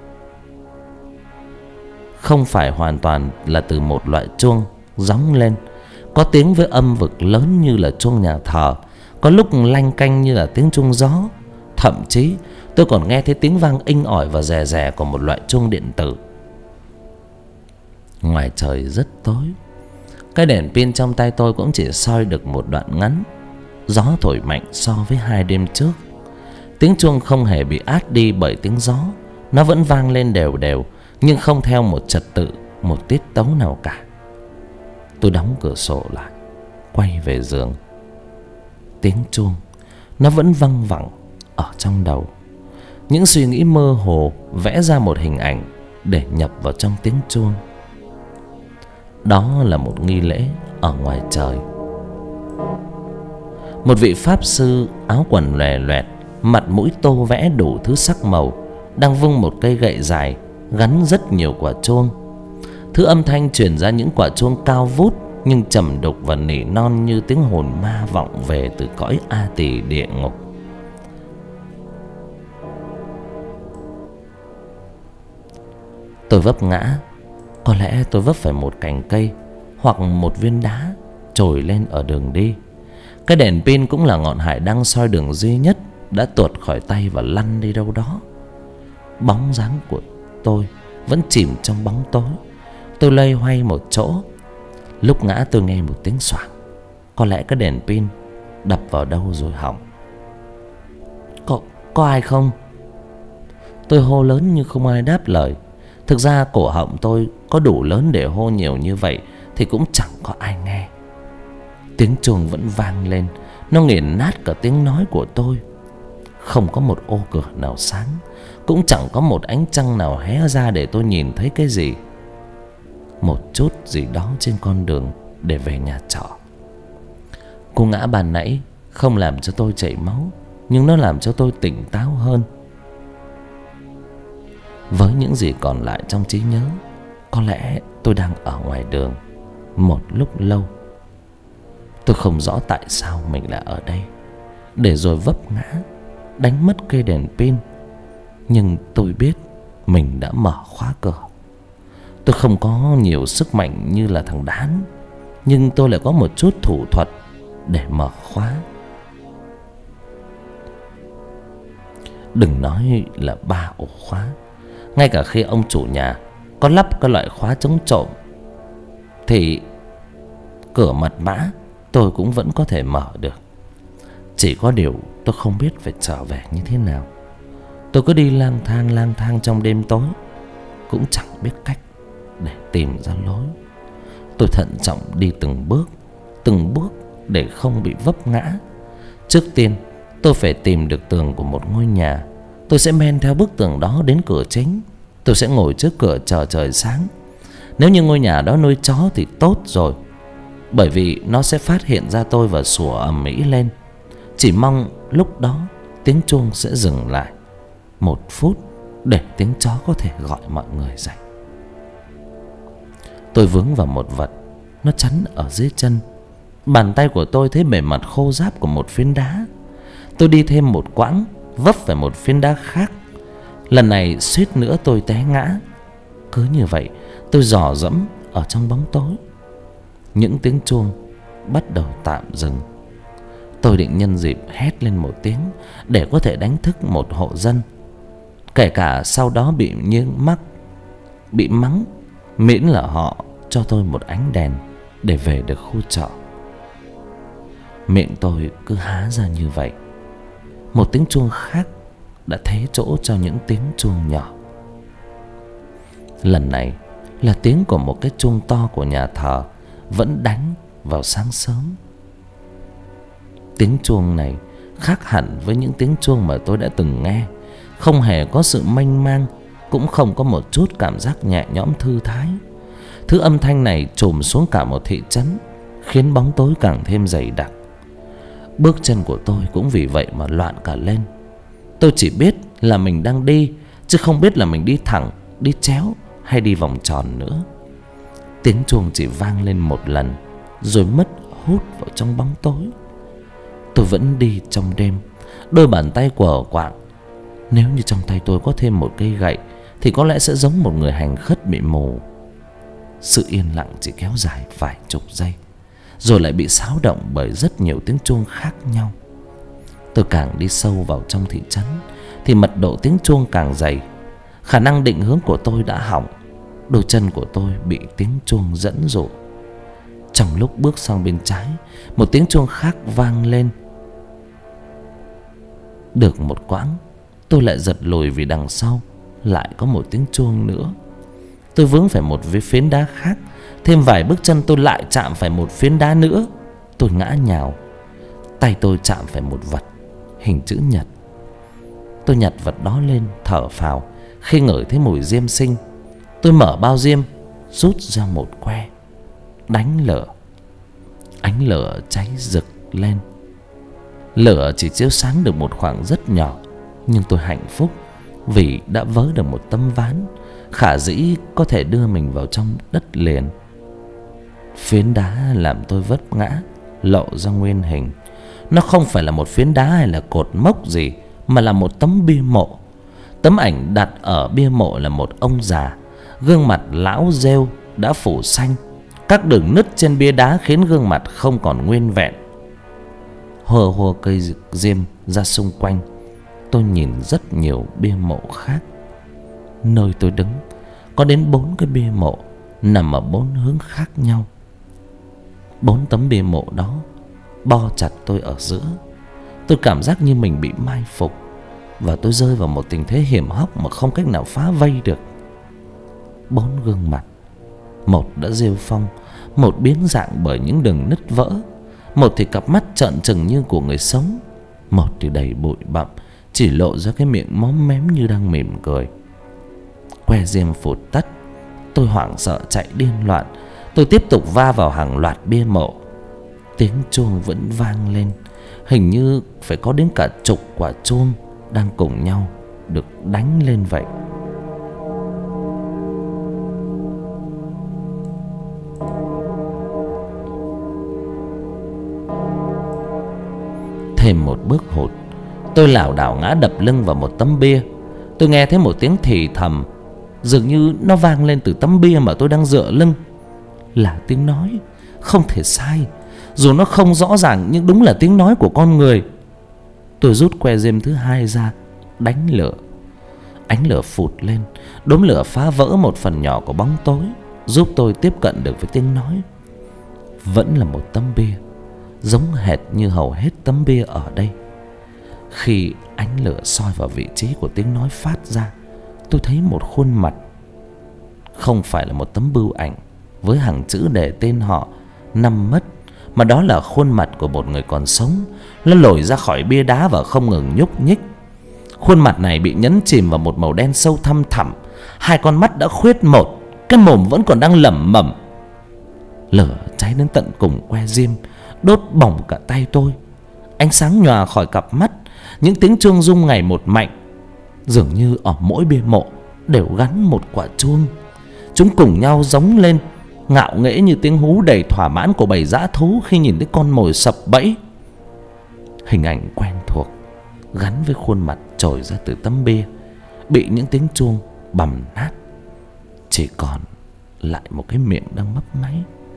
Không phải hoàn toàn là từ một loại chuông gióng lên. Có tiếng với âm vực lớn như là chuông nhà thờ, có lúc lanh canh như là tiếng chuông gió. Thậm chí tôi còn nghe thấy tiếng vang inh ỏi và rè rè của một loại chuông điện tử. Ngoài trời rất tối. Cái đèn pin trong tay tôi cũng chỉ soi được một đoạn ngắn. Gió thổi mạnh so với hai đêm trước. Tiếng chuông không hề bị át đi bởi tiếng gió. Nó vẫn vang lên đều đều, nhưng không theo một trật tự, một tiết tấu nào cả. Tôi đóng cửa sổ lại, quay về giường. Tiếng chuông nó vẫn văng vẳng ở trong đầu. Những suy nghĩ mơ hồ vẽ ra một hình ảnh để nhập vào trong tiếng chuông. Đó là một nghi lễ ở ngoài trời. Một vị pháp sư áo quần lòe loẹt, mặt mũi tô vẽ đủ thứ sắc màu, đang vung một cây gậy dài gắn rất nhiều quả chuông. Thứ âm thanh truyền ra những quả chuông cao vút nhưng trầm đục và nỉ non như tiếng hồn ma vọng về từ cõi A Tỳ địa ngục. Tôi vấp ngã. Có lẽ tôi vấp phải một cành cây hoặc một viên đá trồi lên ở đường đi. Cái đèn pin cũng là ngọn hải đăng soi đường duy nhất đã tuột khỏi tay và lăn đi đâu đó. Bóng dáng của tôi vẫn chìm trong bóng tối. Tôi loay hoay một chỗ. Lúc ngã tôi nghe một tiếng xoảng. Có lẽ cái đèn pin đập vào đâu rồi hỏng. Có, có ai không? Tôi hô lớn nhưng không ai đáp lời. Thực ra cổ họng tôi có đủ lớn để hô nhiều như vậy thì cũng chẳng có ai nghe. Tiếng chuông vẫn vang lên, nó nghiền nát cả tiếng nói của tôi. Không có một ô cửa nào sáng, cũng chẳng có một ánh trăng nào hé ra để tôi nhìn thấy cái gì. Một chút gì đó trên con đường để về nhà trọ. Cú ngã ban nãy không làm cho tôi chảy máu, nhưng nó làm cho tôi tỉnh táo hơn. Với những gì còn lại trong trí nhớ, có lẽ tôi đang ở ngoài đường một lúc lâu. Tôi không rõ tại sao mình lại ở đây, để rồi vấp ngã, đánh mất cây đèn pin. Nhưng tôi biết mình đã mở khóa cửa. Tôi không có nhiều sức mạnh như là thằng Đán, nhưng tôi lại có một chút thủ thuật để mở khóa. Đừng nói là ba ổ khóa. Ngay cả khi ông chủ nhà có lắp cái loại khóa chống trộm thì cửa mật mã tôi cũng vẫn có thể mở được. Chỉ có điều tôi không biết phải trở về như thế nào. Tôi cứ đi lang thang lang thang trong đêm tối, cũng chẳng biết cách để tìm ra lối. Tôi thận trọng đi từng bước, từng bước để không bị vấp ngã. Trước tiên tôi phải tìm được tường của một ngôi nhà. Tôi sẽ men theo bức tường đó đến cửa chính. Tôi sẽ ngồi trước cửa chờ trời sáng. Nếu như ngôi nhà đó nuôi chó thì tốt rồi, bởi vì nó sẽ phát hiện ra tôi và sủa ầm ĩ lên. Chỉ mong lúc đó tiếng chuông sẽ dừng lại một phút để tiếng chó có thể gọi mọi người dậy. Tôi vướng vào một vật, nó chắn ở dưới chân. Bàn tay của tôi thấy bề mặt khô ráp của một phiến đá. Tôi đi thêm một quãng, vấp phải một phiến đá khác. Lần này suýt nữa tôi té ngã. Cứ như vậy tôi dò dẫm ở trong bóng tối. Những tiếng chuông bắt đầu tạm dừng. Tôi định nhân dịp hét lên một tiếng để có thể đánh thức một hộ dân, kể cả sau đó bị như mắc bị mắng, miễn là họ cho tôi một ánh đèn để về được khu trọ. Miệng tôi cứ há ra như vậy. Một tiếng chuông khác đã thế chỗ cho những tiếng chuông nhỏ. Lần này là tiếng của một cái chuông to của nhà thờ, vẫn đánh vào sáng sớm. Tiếng chuông này khác hẳn với những tiếng chuông mà tôi đã từng nghe. Không hề có sự mênh mang, cũng không có một chút cảm giác nhẹ nhõm thư thái. Thứ âm thanh này trùm xuống cả một thị trấn, khiến bóng tối càng thêm dày đặc. Bước chân của tôi cũng vì vậy mà loạn cả lên. Tôi chỉ biết là mình đang đi, chứ không biết là mình đi thẳng, đi chéo hay đi vòng tròn nữa. Tiếng chuông chỉ vang lên một lần rồi mất hút vào trong bóng tối. Tôi vẫn đi trong đêm, đôi bàn tay quờ quạng. Nếu như trong tay tôi có thêm một cây gậy thì có lẽ sẽ giống một người hành khất bị mù. Sự yên lặng chỉ kéo dài vài chục giây, rồi lại bị xáo động bởi rất nhiều tiếng chuông khác nhau. Tôi càng đi sâu vào trong thị trấn thì mật độ tiếng chuông càng dày. Khả năng định hướng của tôi đã hỏng. Đôi chân của tôi bị tiếng chuông dẫn dụ. Trong lúc bước sang bên trái, một tiếng chuông khác vang lên. Được một quãng, tôi lại giật lùi vì đằng sau lại có một tiếng chuông nữa. Tôi vướng phải một cái phiến đá khác. Thêm vài bước chân tôi lại chạm phải một phiến đá nữa. Tôi ngã nhào. Tay tôi chạm phải một vật hình chữ nhật. Tôi nhặt vật đó lên thở phào khi ngửi thấy mùi diêm sinh. Tôi mở bao diêm, rút ra một que, đánh lửa. Ánh lửa cháy rực lên. Lửa chỉ chiếu sáng được một khoảng rất nhỏ, nhưng tôi hạnh phúc vì đã vớ được một tấm ván khả dĩ có thể đưa mình vào trong đất liền. Phiến đá làm tôi vấp ngã, lộ ra nguyên hình. Nó không phải là một phiến đá hay là cột mốc gì, mà là một tấm bia mộ. Tấm ảnh đặt ở bia mộ là một ông già, gương mặt lão rêu đã phủ xanh. Các đường nứt trên bia đá khiến gương mặt không còn nguyên vẹn. Hùa hùa cây diêm ra xung quanh, tôi nhìn rất nhiều bia mộ khác. Nơi tôi đứng có đến bốn cái bia mộ nằm ở bốn hướng khác nhau. Bốn tấm bia mộ đó bo chặt tôi ở giữa. Tôi cảm giác như mình bị mai phục, và tôi rơi vào một tình thế hiểm hóc mà không cách nào phá vây được. Bốn gương mặt, một đã rêu phong, một biến dạng bởi những đường nứt vỡ, một thì cặp mắt trợn trừng như của người sống, một thì đầy bụi bặm, chỉ lộ ra cái miệng móm mém như đang mỉm cười. Que diêm phụt tắt, tôi hoảng sợ chạy điên loạn. Tôi tiếp tục va vào hàng loạt bia mộ. Tiếng chuông vẫn vang lên, hình như phải có đến cả chục quả chuông đang cùng nhau được đánh lên vậy. Thêm một bước hụt, tôi lảo đảo ngã đập lưng vào một tấm bia. Tôi nghe thấy một tiếng thì thầm, dường như nó vang lên từ tấm bia mà tôi đang dựa lưng. Là tiếng nói, không thể sai. Dù nó không rõ ràng nhưng đúng là tiếng nói của con người. Tôi rút que diêm thứ hai ra, đánh lửa. Ánh lửa phụt lên, đốm lửa phá vỡ một phần nhỏ của bóng tối, giúp tôi tiếp cận được với tiếng nói. Vẫn là một tấm bia, giống hệt như hầu hết tấm bia ở đây. Khi ánh lửa soi vào vị trí của tiếng nói phát ra, tôi thấy một khuôn mặt. Không phải là một tấm bưu ảnh với hàng chữ đề tên họ năm mất, mà đó là khuôn mặt của một người còn sống. Nó lồi ra khỏi bia đá và không ngừng nhúc nhích. Khuôn mặt này bị nhấn chìm vào một màu đen sâu thăm thẳm. Hai con mắt đã khuyết một, cái mồm vẫn còn đang lẩm bẩm. Lửa cháy đến tận cùng que diêm, đốt bỏng cả tay tôi. Ánh sáng nhòa khỏi cặp mắt. Những tiếng chuông rung ngày một mạnh. Dường như ở mỗi bia mộ đều gắn một quả chuông. Chúng cùng nhau giống lên, ngạo nghễ như tiếng hú đầy thỏa mãn của bầy dã thú khi nhìn thấy con mồi sập bẫy. Hình ảnh quen thuộc gắn với khuôn mặt trồi ra từ tấm bia, bị những tiếng chuông bầm nát, chỉ còn lại một cái miệng đang mấp máy.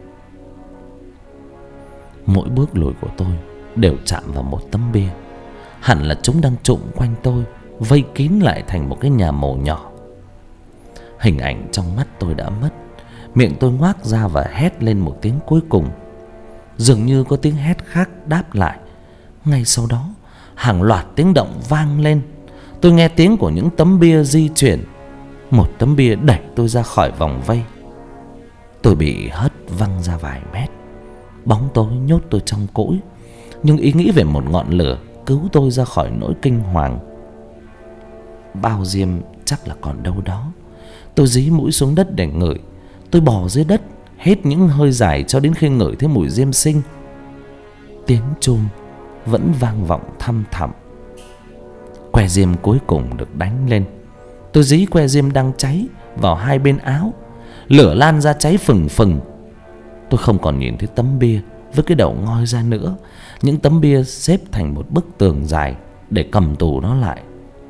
Mỗi bước lùi của tôi đều chạm vào một tấm bia. Hẳn là chúng đang trụm quanh tôi, vây kín lại thành một cái nhà mồ nhỏ. Hình ảnh trong mắt tôi đã mất. Miệng tôi ngoác ra và hét lên một tiếng cuối cùng. Dường như có tiếng hét khác đáp lại. Ngay sau đó, hàng loạt tiếng động vang lên. Tôi nghe tiếng của những tấm bia di chuyển. Một tấm bia đẩy tôi ra khỏi vòng vây. Tôi bị hất văng ra vài mét. Bóng tối nhốt tôi trong cỗi, nhưng ý nghĩ về một ngọn lửa cứu tôi ra khỏi nỗi kinh hoàng. Bao diêm chắc là còn đâu đó. Tôi dí mũi xuống đất để ngửi. Tôi bò dưới đất, hết những hơi dài cho đến khi ngửi thấy mùi diêm sinh. Tiếng chuông vẫn vang vọng thăm thẳm. Que diêm cuối cùng được đánh lên. Tôi dí que diêm đang cháy vào hai bên áo. Lửa lan ra cháy phừng phừng. Tôi không còn nhìn thấy tấm bia với cái đầu ngoi ra nữa. Những tấm bia xếp thành một bức tường dài để cầm tù nó lại.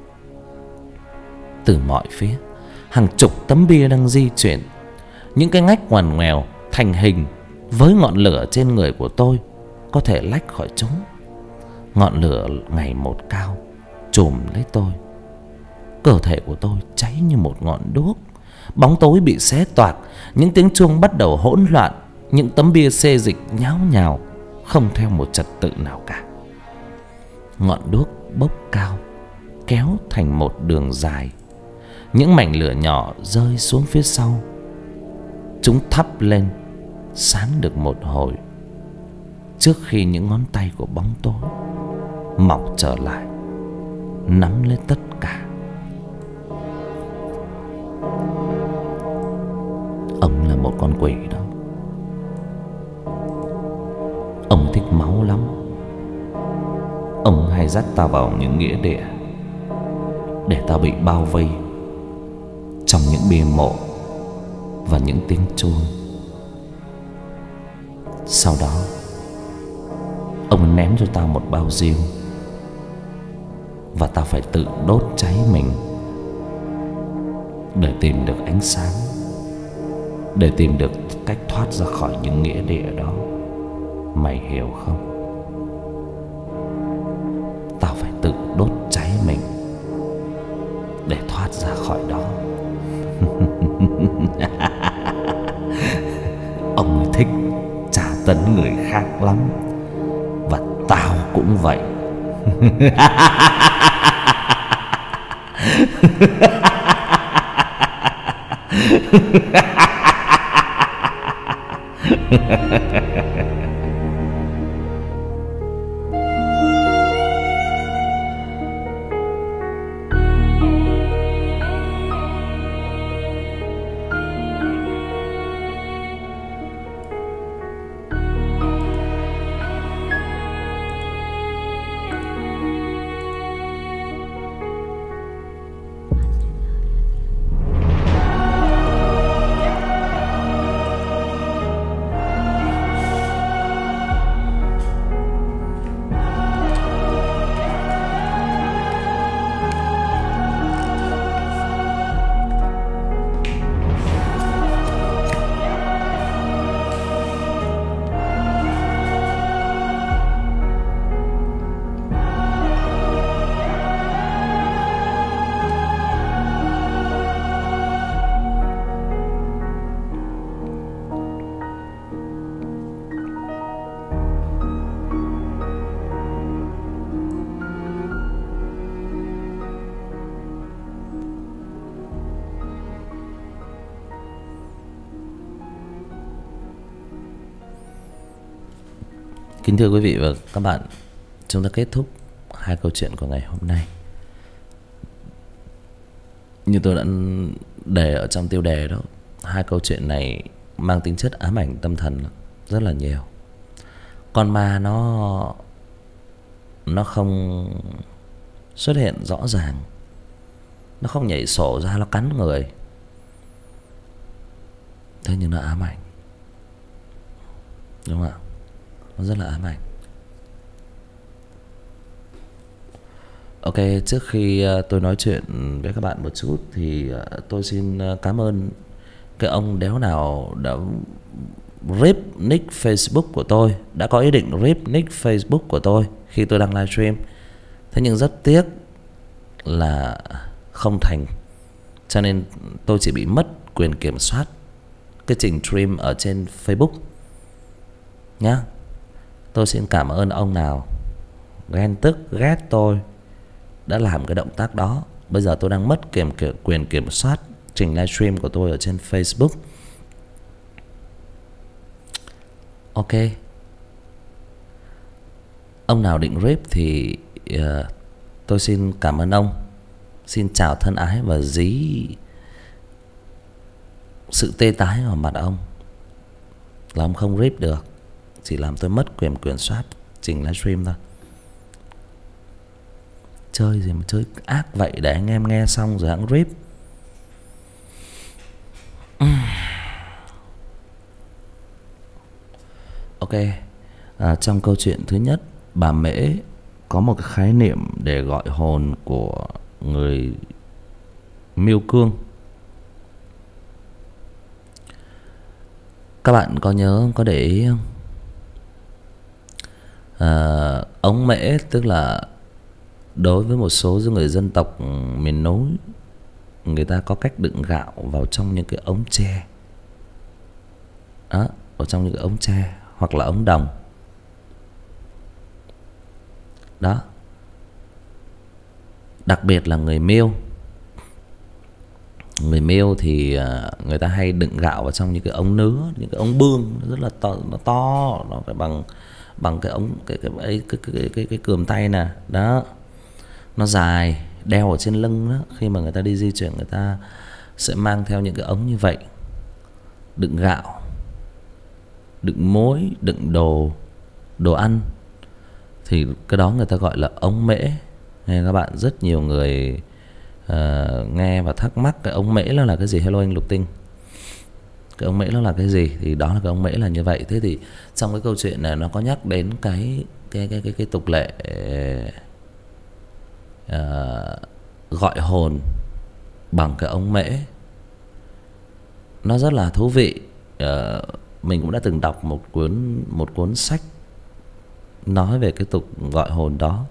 Từ mọi phía, hàng chục tấm bia đang di chuyển. Những cái ngách ngoằn ngoèo thành hình với ngọn lửa trên người của tôi có thể lách khỏi chúng. Ngọn lửa ngày một cao, trùm lấy tôi. Cơ thể của tôi cháy như một ngọn đuốc. Bóng tối bị xé toạc. Những tiếng chuông bắt đầu hỗn loạn. Những tấm bia xê dịch nháo nhào, không theo một trật tự nào cả. Ngọn đuốc bốc cao, kéo thành một đường dài. Những mảnh lửa nhỏ rơi xuống phía sau. Chúng thắp lên, sáng được một hồi, trước khi những ngón tay của bóng tối mọc trở lại, nắm lấy tất cả. Ông là một con quỷ đó. Ông thích máu lắm. Ông hay dắt tao vào những nghĩa địa để tao bị bao vây trong những bia mộ và những tiếng chuông. Sau đó ông ném cho tao một bao diêm, và tao phải tự đốt cháy mình để tìm được ánh sáng, để tìm được cách thoát ra khỏi những nghĩa địa đó. Mày hiểu không? Tao phải tự đốt cháy mình để thoát ra khỏi đó. Ông ấy thích tra tấn người khác lắm, và tao cũng vậy. Kính thưa quý vị và các bạn, chúng ta kết thúc hai câu chuyện của ngày hôm nay. Như tôi đã đề ở trong tiêu đề đó, hai câu chuyện này mang tính chất ám ảnh tâm thần rất là nhiều. Con ma nó Nó không xuất hiện rõ ràng, nó không nhảy sổ ra, nó cắn người, thế nhưng nó ám ảnh, đúng không ạ? Nó rất là ám ảnh. Ok, trước khi tôi nói chuyện với các bạn một chút thì tôi xin cảm ơn cái ông đéo nào đã rip nick Facebook của tôi, đã có ý định rip nick Facebook của tôi khi tôi đang livestream. Thế nhưng rất tiếc là không thành, cho nên tôi chỉ bị mất quyền kiểm soát cái trình stream ở trên Facebook nhá. Tôi xin cảm ơn ông nào ghen tức ghét tôi đã làm cái động tác đó. Bây giờ tôi đang mất kiểm, kiểm, quyền kiểm soát trình livestream của tôi ở trên Facebook. Ok, ông nào định rip thì uh, tôi xin cảm ơn ông. Xin chào thân ái và dí sự tê tái vào mặt ông là ông không rip được, chỉ làm tôi mất quyền kiểm soát trình livestream thôi. Chơi gì mà chơi ác vậy, để anh em nghe xong rồi hẵng rip. Ok, à, trong câu chuyện thứ nhất, bà Mễ có một cái khái niệm để gọi hồn của người Miêu Cương. Các bạn có nhớ, có để ý không? À, ống mễ tức là đối với một số người dân tộc miền núi, người ta có cách đựng gạo vào trong những cái ống tre đó, vào trong những cái ống tre hoặc là ống đồng đó. Đặc biệt là người Miêu, người Miêu thì người ta hay đựng gạo vào trong những cái ống nứa, những cái ống bương rất là to, nó to, nó phải bằng bằng cái ống cái cái cái cái cái, cái, cái cườm tay nè đó, nó dài, đeo ở trên lưng đó. Khi mà người ta đi di chuyển, người ta sẽ mang theo những cái ống như vậy. đựng gạo, đựng muối, đựng đồ đồ ăn, thì cái đó người ta gọi là ống mễ. Nên các bạn rất nhiều người uh, nghe và thắc mắc cái ống mễ nó là cái gì. Hello anh Lục Tinh. Cái ống mễ nó là cái gì? Thì đó là cái ống mễ là như vậy. Thế thì trong cái câu chuyện này nó có nhắc đến cái cái cái cái cái tục lệ uh, gọi hồn bằng cái ống mễ. Nó rất là thú vị. Uh, mình cũng đã từng đọc một cuốn một cuốn sách nói về cái tục gọi hồn đó.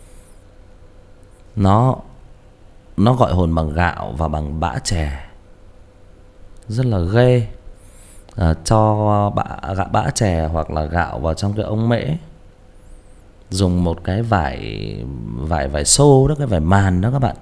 Nó nó gọi hồn bằng gạo và bằng bã chè, rất là ghê. À, cho bã, gạo bã chè hoặc là gạo vào trong cái ống mễ, dùng một cái vải vải vải xô đó, cái vải màn đó các bạn,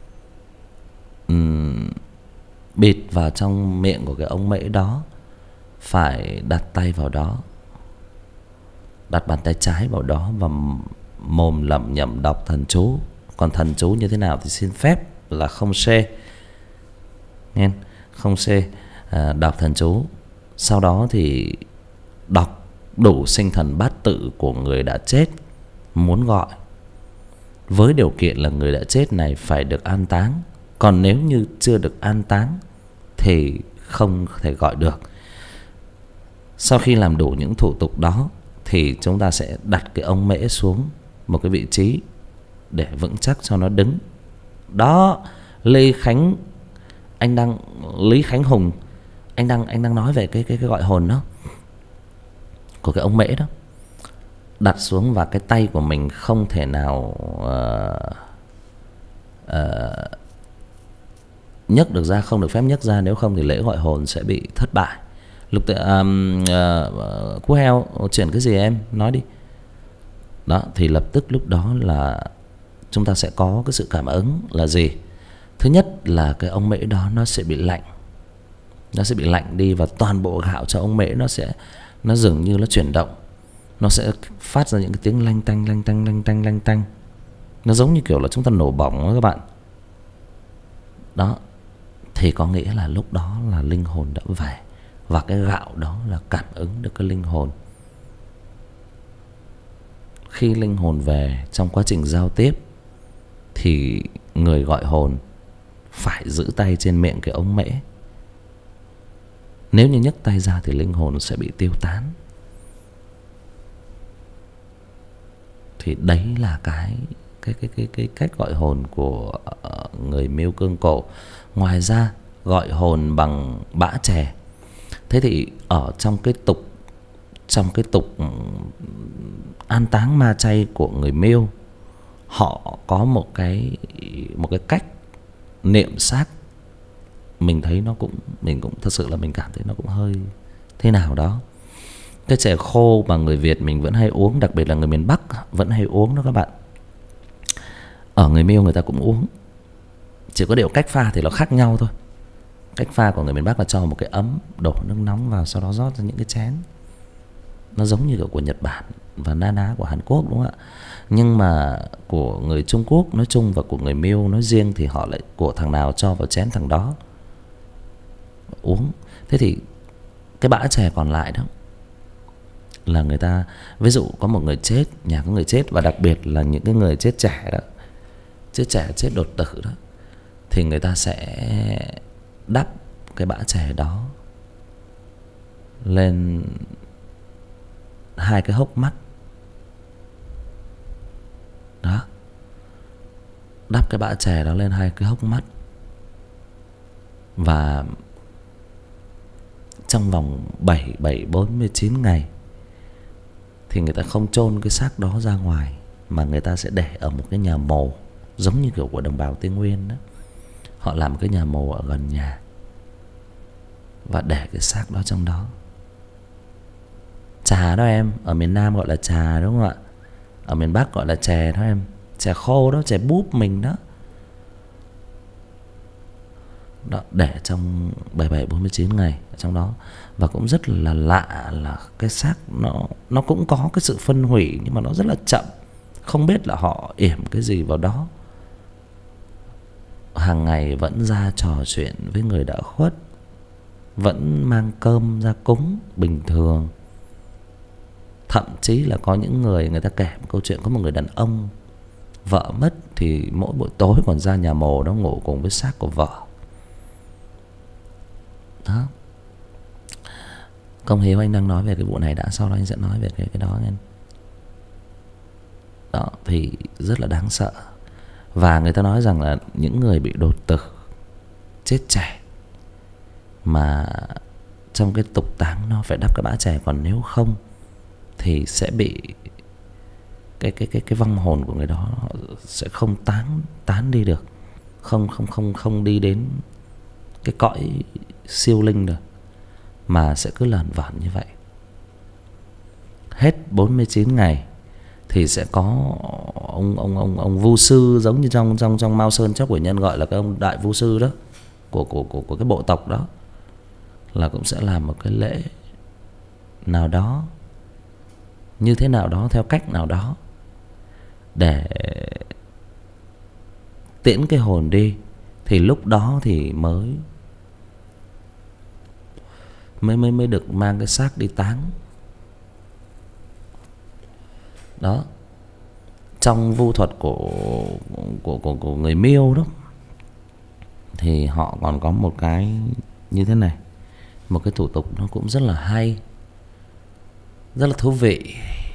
uhm, bịt vào trong miệng của cái ống mễ đó. Phải đặt tay vào đó, đặt bàn tay trái vào đó và mồm lẩm nhẩm đọc thần chú. Còn thần chú như thế nào thì xin phép là không xê, nghe không xê. À, đọc thần chú, sau đó thì đọc đủ sinh thần bát tự của người đã chết muốn gọi, với điều kiện là người đã chết này phải được an táng. Còn nếu như chưa được an táng thì không thể gọi được. Sau khi làm đủ những thủ tục đó thì chúng ta sẽ đặt cái ống mễ xuống một cái vị trí để vững chắc cho nó đứng. Đó, Lê Khánh, anh đang Lý Khánh Hùng, anh đang anh đang nói về cái cái cái gọi hồn đó, của cái ống mễ đó. Đặt xuống và cái tay của mình không thể nào uh, uh, nhấc được ra, không được phép nhấc ra, nếu không thì lễ gọi hồn sẽ bị thất bại. Lục tự, um, uh, Cú Heo chuyển cái gì em nói đi. Đó, thì lập tức lúc đó là chúng ta sẽ có cái sự cảm ứng là gì? Thứ nhất là cái ống mễ đó nó sẽ bị lạnh, nó sẽ bị lạnh đi, và toàn bộ gạo trong ống mễ nó sẽ nó dường như nó chuyển động, nó sẽ phát ra những cái tiếng lanh tanh lanh tanh lanh tanh lanh tanh. Nó giống như kiểu là chúng ta nổ bỏng đó các bạn. Đó, thì có nghĩa là lúc đó là linh hồn đã về, và cái gạo đó là cảm ứng được cái linh hồn. Khi linh hồn về, trong quá trình giao tiếp thì người gọi hồn phải giữ tay trên miệng cái ống mễ. Nếu như nhấc tay ra thì linh hồn sẽ bị tiêu tán. Thì đấy là cái cái cái cái cái cách gọi hồn của người Miêu Cương Cổ. Ngoài ra gọi hồn bằng bã chè. Thế thì ở trong cái tục trong cái tục an táng ma chay của người Miêu, họ có một cái một cái cách niệm xác. Mình thấy nó cũng mình cũng thật sự là mình cảm thấy nó cũng hơi thế nào đó. Cái chè khô mà người Việt mình vẫn hay uống, đặc biệt là người miền Bắc vẫn hay uống đó các bạn. Ở người Miêu người ta cũng uống, chỉ có điều cách pha thì nó khác nhau thôi. Cách pha của người miền Bắc là cho một cái ấm, đổ nước nóng vào, sau đó rót ra những cái chén. Nó giống như kiểu của Nhật Bản và na ná của Hàn Quốc, đúng không ạ? Nhưng mà của người Trung Quốc nói chung và của người Miêu nói riêng thì họ lại của thằng nào cho vào chén thằng đó uống. Thế thì cái bã chè còn lại đó là người ta, ví dụ có một người chết, nhà có người chết, và đặc biệt là những cái người chết trẻ đó, chết trẻ, chết đột tử đó, thì người ta sẽ đắp cái bã chè đó lên hai cái hốc mắt. Đó, đắp cái bã chè đó lên hai cái hốc mắt, và trong vòng bảy bảy bốn mươi chín ngày thì người ta không chôn cái xác đó ra ngoài, mà người ta sẽ để ở một cái nhà mồ giống như kiểu của đồng bào Tây Nguyên đó. Họ làm một cái nhà mồ ở gần nhà và để cái xác đó trong đó. Trà đó em, ở miền Nam gọi là trà đúng không ạ? Ở miền Bắc gọi là chè đó em, chè khô đó, chè búp mình đó. Đó, để trong bảy bảy bốn mươi chín ngày ở trong đó. Và cũng rất là lạ là cái xác nó nó cũng có cái sự phân hủy, nhưng mà nó rất là chậm. Không biết là họ yểm cái gì vào đó. Hàng ngày vẫn ra trò chuyện với người đã khuất. vẫn mang cơm ra cúng bình thường. Thậm chí là có những người người ta kể một câu chuyện có một người đàn ông vợ mất thì mỗi buổi tối còn ra nhà mồ đó ngủ cùng với xác của vợ. Đó. Công Hiếu, anh đang nói về cái vụ này đã, sau đó anh sẽ nói về cái cái đó nghe. Đó thì rất là đáng sợ. Và người ta nói rằng là những người bị đột tử, chết trẻ, mà trong cái tục táng nó phải đắp cái bã chè, còn nếu không thì sẽ bị cái cái cái cái vong hồn của người đó sẽ không tán tán đi được, không không không không đi đến cái cõi siêu linh được, mà sẽ cứ lởn vởn như vậy. Hết bốn mươi chín ngày thì sẽ có ông ông ông ông vu sư, giống như trong trong trong Mao Sơn Chóc Quỷ Nhân gọi là cái ông đại vu sư đó của của của của cái bộ tộc đó, là cũng sẽ làm một cái lễ nào đó, như thế nào đó, theo cách nào đó để tiễn cái hồn đi. Thì lúc đó thì mới mới mới mới được mang cái xác đi táng. Đó. Trong vu thuật của của của, của người Miêu đó thì họ còn có một cái như thế này, một cái thủ tục nó cũng rất là hay, rất là thú vị.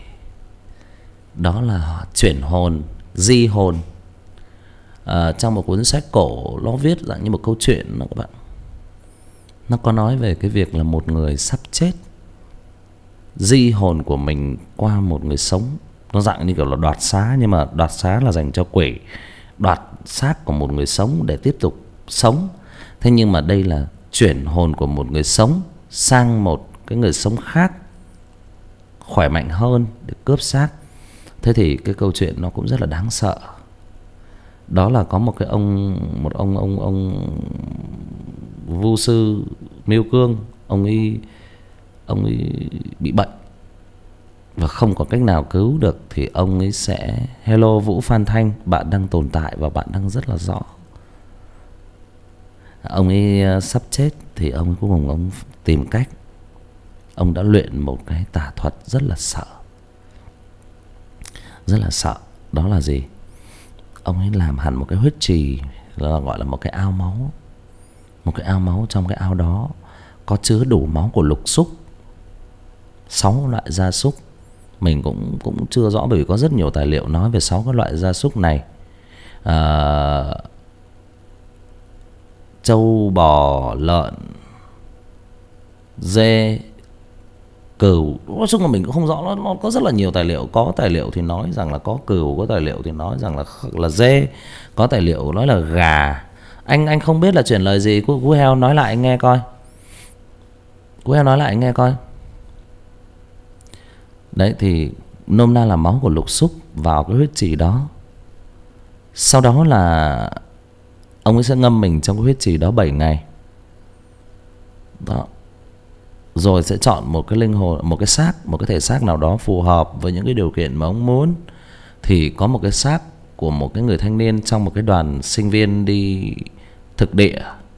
Đó là chuyển hồn, di hồn. À, trong một cuốn sách cổ nó viết dạng như một câu chuyện đó các bạn. Nó có nói về cái việc là một người sắp chết di hồn của mình qua một người sống. Nó dạng như kiểu là đoạt xá, nhưng mà đoạt xá là dành cho quỷ, đoạt xác của một người sống để tiếp tục sống. Thế nhưng mà đây là chuyển hồn của một người sống sang một cái người sống khác, khỏe mạnh hơn, để cướp xác. Thế thì cái câu chuyện nó cũng rất là đáng sợ. Đó là có một cái ông một ông ông ông vu sư Miêu Cương, ông ấy ông ấy bị bệnh và không có cách nào cứu được, thì ông ấy sẽ hello Vũ Phan Thanh, bạn đang tồn tại và bạn đang rất là rõ. Ông ấy sắp chết thì ông ấy cuối cùng ông tìm cách, ông đã luyện một cái tà thuật rất là sợ, rất là sợ. Đó là gì? Ông ấy làm hẳn một cái huyết trì, là gọi là một cái ao máu. Một cái ao máu, trong cái ao đó có chứa đủ máu của lục súc, sáu loại gia súc. Mình cũng cũng chưa rõ, bởi vì có rất nhiều tài liệu nói về sáu cái loại gia súc này. À, trâu, bò, lợn, dê, cừu. Nói chung là mình cũng không rõ, nó, nó có rất là nhiều tài liệu. Có tài liệu thì nói rằng là có cừu, có tài liệu thì nói rằng là là dê, có tài liệu nói là gà. Anh anh không biết là chuyển lời gì. Cú, cú heo nói lại anh nghe coi. Cú heo nói lại anh nghe coi. Đấy thì nôm na là máu của lục súc vào cái huyết trì đó. Sau đó là ông ấy sẽ ngâm mình trong cái huyết trì đó bảy ngày. Đó. Rồi sẽ chọn một cái linh hồn, một cái xác, một cái thể xác nào đó phù hợp với những cái điều kiện mà ông muốn. Thì có một cái xác của một cái người thanh niên trong một cái đoàn sinh viên đi thực địa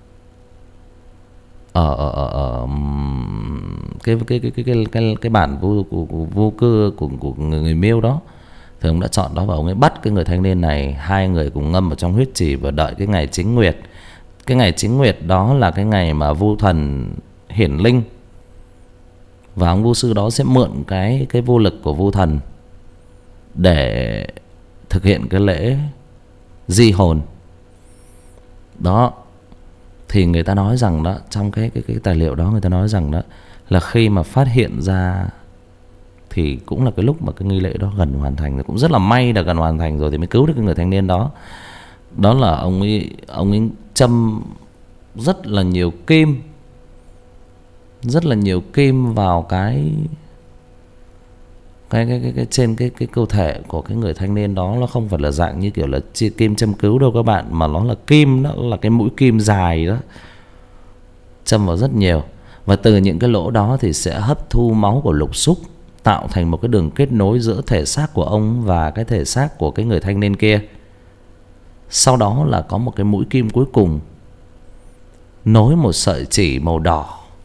ở ở ở, ở cái cái cái cái cái cái cái bản vô vô cư của của người, người Miêu đó. Thì ông đã chọn đó và ông ấy bắt cái người thanh niên này, hai người cùng ngâm ở trong huyết trì và đợi cái ngày chính nguyệt. Cái ngày chính nguyệt đó là cái ngày mà vu thần hiển linh, và ông vu sư đó sẽ mượn cái cái vô lực của vu thần để thực hiện cái lễ di hồn đó. Thì người ta nói rằng đó, trong cái cái cái tài liệu đó người ta nói rằng đó là khi mà phát hiện ra thì cũng là cái lúc mà cái nghi lễ đó gần hoàn thành, cũng rất là may là gần hoàn thành rồi thì mới cứu được cái người thanh niên đó. Đó là ông ấy ông ấy châm rất là nhiều kim, rất là nhiều kim vào cái cái cái cái, cái trên cái cái cơ thể của cái người thanh niên đó. Nó không phải là dạng như kiểu là chia kim châm cứu đâu các bạn, mà nó là kim, đó là cái mũi kim dài đó, châm vào rất nhiều. Và từ những cái lỗ đó thì sẽ hấp thu máu của lục súc, tạo thành một cái đường kết nối giữa thể xác của ông và cái thể xác của cái người thanh niên kia. Sau đó là có một cái mũi kim cuối cùng nối một sợi chỉ màu đỏ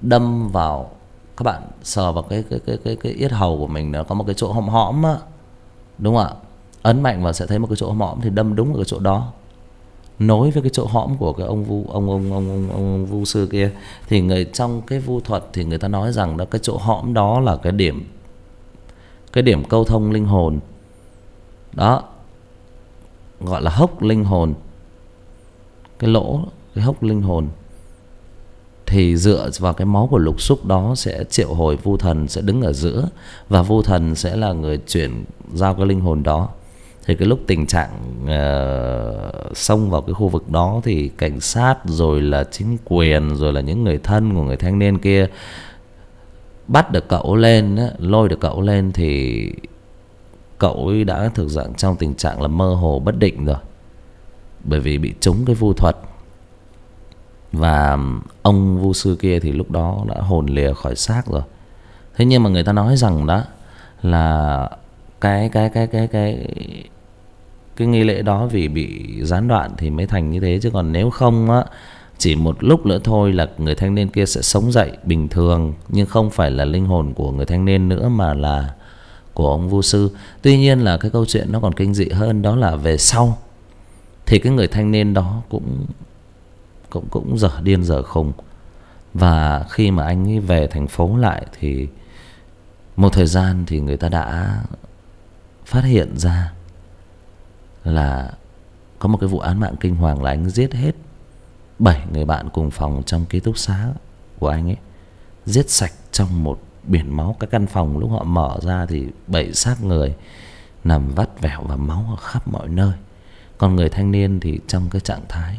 đâm vào, các bạn sờ vào cái cái cái cái cái yết hầu của mình, nó có một cái chỗ hõm hõm á, đúng không ạ? Ấn mạnh vào sẽ thấy một cái chỗ hõm hõm, thì đâm đúng vào cái chỗ đó, nối với cái chỗ hõm của cái ông vu ông ông ông ông, ông vu sư kia. Thì người trong cái vu thuật thì người ta nói rằng đó, cái chỗ hõm đó là cái điểm cái điểm câu thông linh hồn đó, gọi là hốc linh hồn, cái lỗ, cái hốc linh hồn. Thì dựa vào cái máu của lục xúc đó sẽ triệu hồi vu thần sẽ đứng ở giữa, và vu thần sẽ là người chuyển giao cái linh hồn đó. Thì cái lúc tình trạng uh, xông vào cái khu vực đó thì cảnh sát rồi là chính quyền rồi là những người thân của người thanh niên kia bắt được cậu lên, lôi được cậu lên, thì cậu ấy đã thực dạng trong tình trạng là mơ hồ bất định rồi, bởi vì bị trúng cái vu thuật. Và ông vu sư kia thì lúc đó đã hồn lìa khỏi xác rồi. Thế nhưng mà người ta nói rằng đó là cái cái cái cái cái cái nghi lễ đó vì bị gián đoạn thì mới thành như thế, chứ còn nếu không á, chỉ một lúc nữa thôi là người thanh niên kia sẽ sống dậy bình thường, nhưng không phải là linh hồn của người thanh niên nữa mà là của ông vu sư. Tuy nhiên là cái câu chuyện nó còn kinh dị hơn, đó là về sau thì cái người thanh niên đó cũng cũng cũng dở điên dở khùng. Và khi mà anh ấy về thành phố lại thì một thời gian thì người ta đã phát hiện ra là có một cái vụ án mạng kinh hoàng, là anh giết hết bảy người bạn cùng phòng trong ký túc xá của anh ấy, giết sạch trong một biển máu. Cái căn phòng lúc họ mở ra thì bảy xác người nằm vắt vẻo và máu ở khắp mọi nơi. Còn người thanh niên thì trong cái trạng thái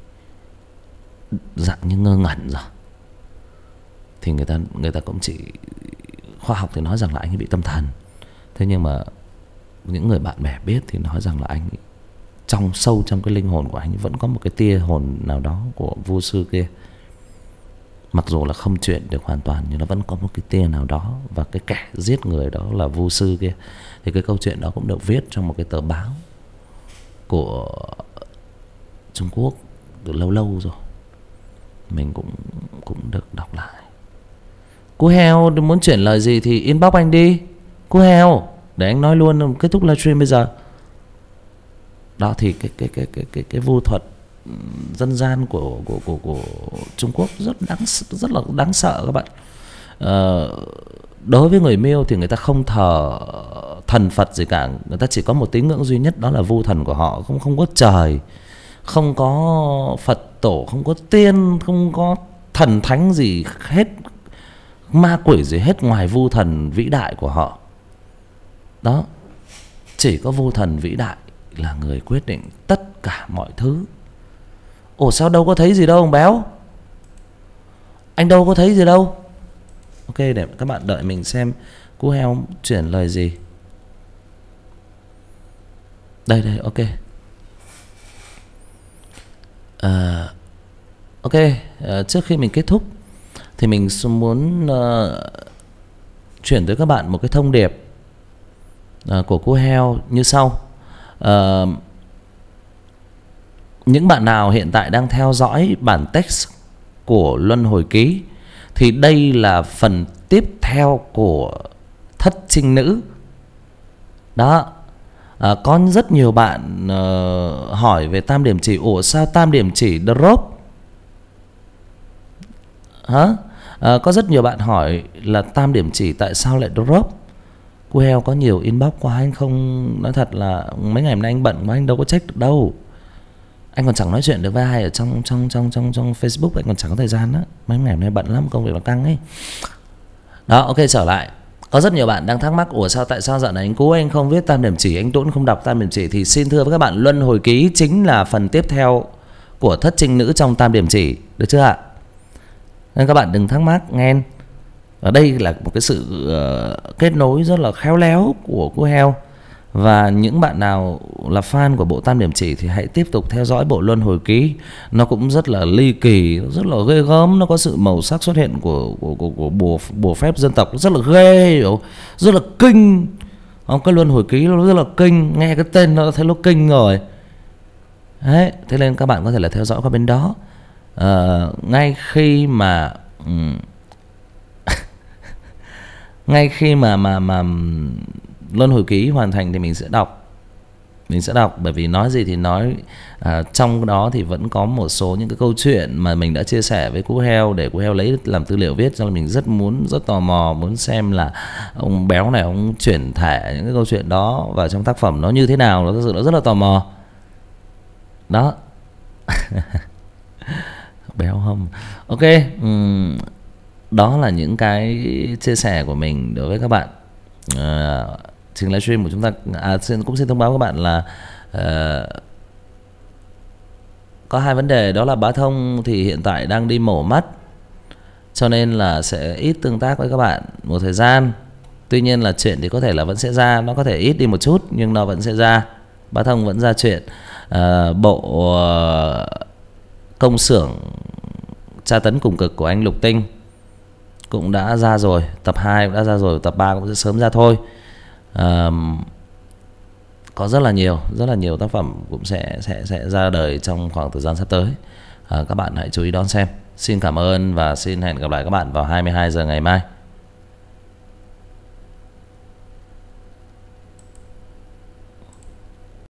dạng như ngơ ngẩn rồi. Thì người ta người ta cũng chỉ, khoa học thì nói rằng là anh ấy bị tâm thần. Thế nhưng mà những người bạn bè biết thì nói rằng là anh ấy, trong sâu trong cái linh hồn của anh ấy vẫn có một cái tia hồn nào đó của vu sư kia. Mặc dù là không chuyển được hoàn toàn, nhưng nó vẫn có một cái tia nào đó. Và cái kẻ giết người đó là vu sư kia. Thì cái câu chuyện đó cũng được viết trong một cái tờ báo của Trung Quốc từ lâu lâu rồi, mình cũng cũng được đọc lại. Cú heo muốn chuyển lời gì thì inbox anh đi. Cú heo, để anh nói luôn, kết thúc livestream bây giờ. Đó thì cái cái cái cái cái cái vu thuật dân gian của của của của Trung Quốc rất đáng rất là đáng sợ các bạn. Ờ, đối với người Miêu thì người ta không thờ thần Phật gì cả, người ta chỉ có một tín ngưỡng duy nhất, đó là vu thần của họ. Không không có trời, không có Phật tổ, không có tiên, không có thần thánh gì hết, ma quỷ gì hết, ngoài vu thần vĩ đại của họ. Đó, chỉ có vu thần vĩ đại là người quyết định tất cả mọi thứ. Ồ sao đâu có thấy gì đâu ông béo, anh đâu có thấy gì đâu. Ok, để các bạn đợi mình xem cú heo chuyển lời gì. Đây đây, ok. À, ok, à, trước khi mình kết thúc thì mình muốn uh, chuyển tới các bạn một cái thông điệp uh, của cú heo như sau. Uh, những bạn nào hiện tại đang theo dõi bản text của Luân Hồi Ký thì đây là phần tiếp theo của Thất Trinh Nữ. Đó, à, có rất nhiều bạn uh, hỏi về tam điểm chỉ. Ủa sao tam điểm chỉ drop hả? À, có rất nhiều bạn hỏi là tam điểm chỉ tại sao lại drop. Cô heo có nhiều inbox quá, anh không, nói thật là mấy ngày hôm nay anh bận mà anh đâu có check được đâu. Anh còn chẳng nói chuyện được với ai ở trong trong trong trong trong Facebook, anh còn chẳng có thời gian đó. Mấy ngày hôm nay bận lắm, công việc nó căng ấy. Đó, ok, trở lại. Có rất nhiều bạn đang thắc mắc, ủa sao tại sao dạo này anh Cú anh không viết tam điểm chỉ, anh Tuấn không đọc tam điểm chỉ. Thì xin thưa với các bạn, Luân Hồi Ký chính là phần tiếp theo của Thất Trinh Nữ trong tam điểm chỉ, được chưa ạ? Nên các bạn đừng thắc mắc nghe. Ở đây là một cái sự uh, kết nối rất là khéo léo của Cú heo. Và những bạn nào là fan của bộ tam điểm chỉ thì hãy tiếp tục theo dõi bộ Luân Hồi Ký. Nó cũng rất là ly kỳ, rất là ghê gớm. Nó có sự màu sắc xuất hiện của, của, của, của bùa, bùa phép dân tộc rất là ghê, rất là kinh. Cái Luân Hồi Ký nó rất là kinh, nghe cái tên nó thấy nó kinh rồi. Đấy, thế nên các bạn có thể là theo dõi qua bên đó. À, ngay khi mà um, Ngay khi mà mà mà Luân Hồi Ký hoàn thành thì mình sẽ đọc. Mình sẽ đọc bởi vì nói gì thì nói, à, trong đó thì vẫn có một số những cái câu chuyện mà mình đã chia sẻ với Cú Heo để Cú Heo lấy làm tư liệu viết, cho nên mình rất muốn, rất tò mò muốn xem là ông Béo này ông chuyển thể những cái câu chuyện đó vào trong tác phẩm nó như thế nào. Nó thực sự nó rất là tò mò. Đó. Béo không. Ok, um, đó là những cái chia sẻ của mình đối với các bạn. À, trình livestream của chúng ta, à, xin, cũng xin thông báo các bạn là uh, có hai vấn đề. Đó là Bá Thông thì hiện tại đang đi mổ mắt, cho nên là sẽ ít tương tác với các bạn một thời gian. Tuy nhiên là chuyện thì có thể là vẫn sẽ ra, nó có thể ít đi một chút nhưng nó vẫn sẽ ra. Bá Thông vẫn ra chuyện. À, bộ uh, công xưởng tra tấn cùng cực của anh Lục Tinh cũng đã ra rồi, tập hai cũng đã ra rồi, tập ba cũng sẽ sớm ra thôi. À, có rất là nhiều, rất là nhiều tác phẩm cũng sẽ sẽ sẽ ra đời trong khoảng thời gian sắp tới. À, các bạn hãy chú ý đón xem. Xin cảm ơn và xin hẹn gặp lại các bạn vào hai mươi hai giờ ngày mai.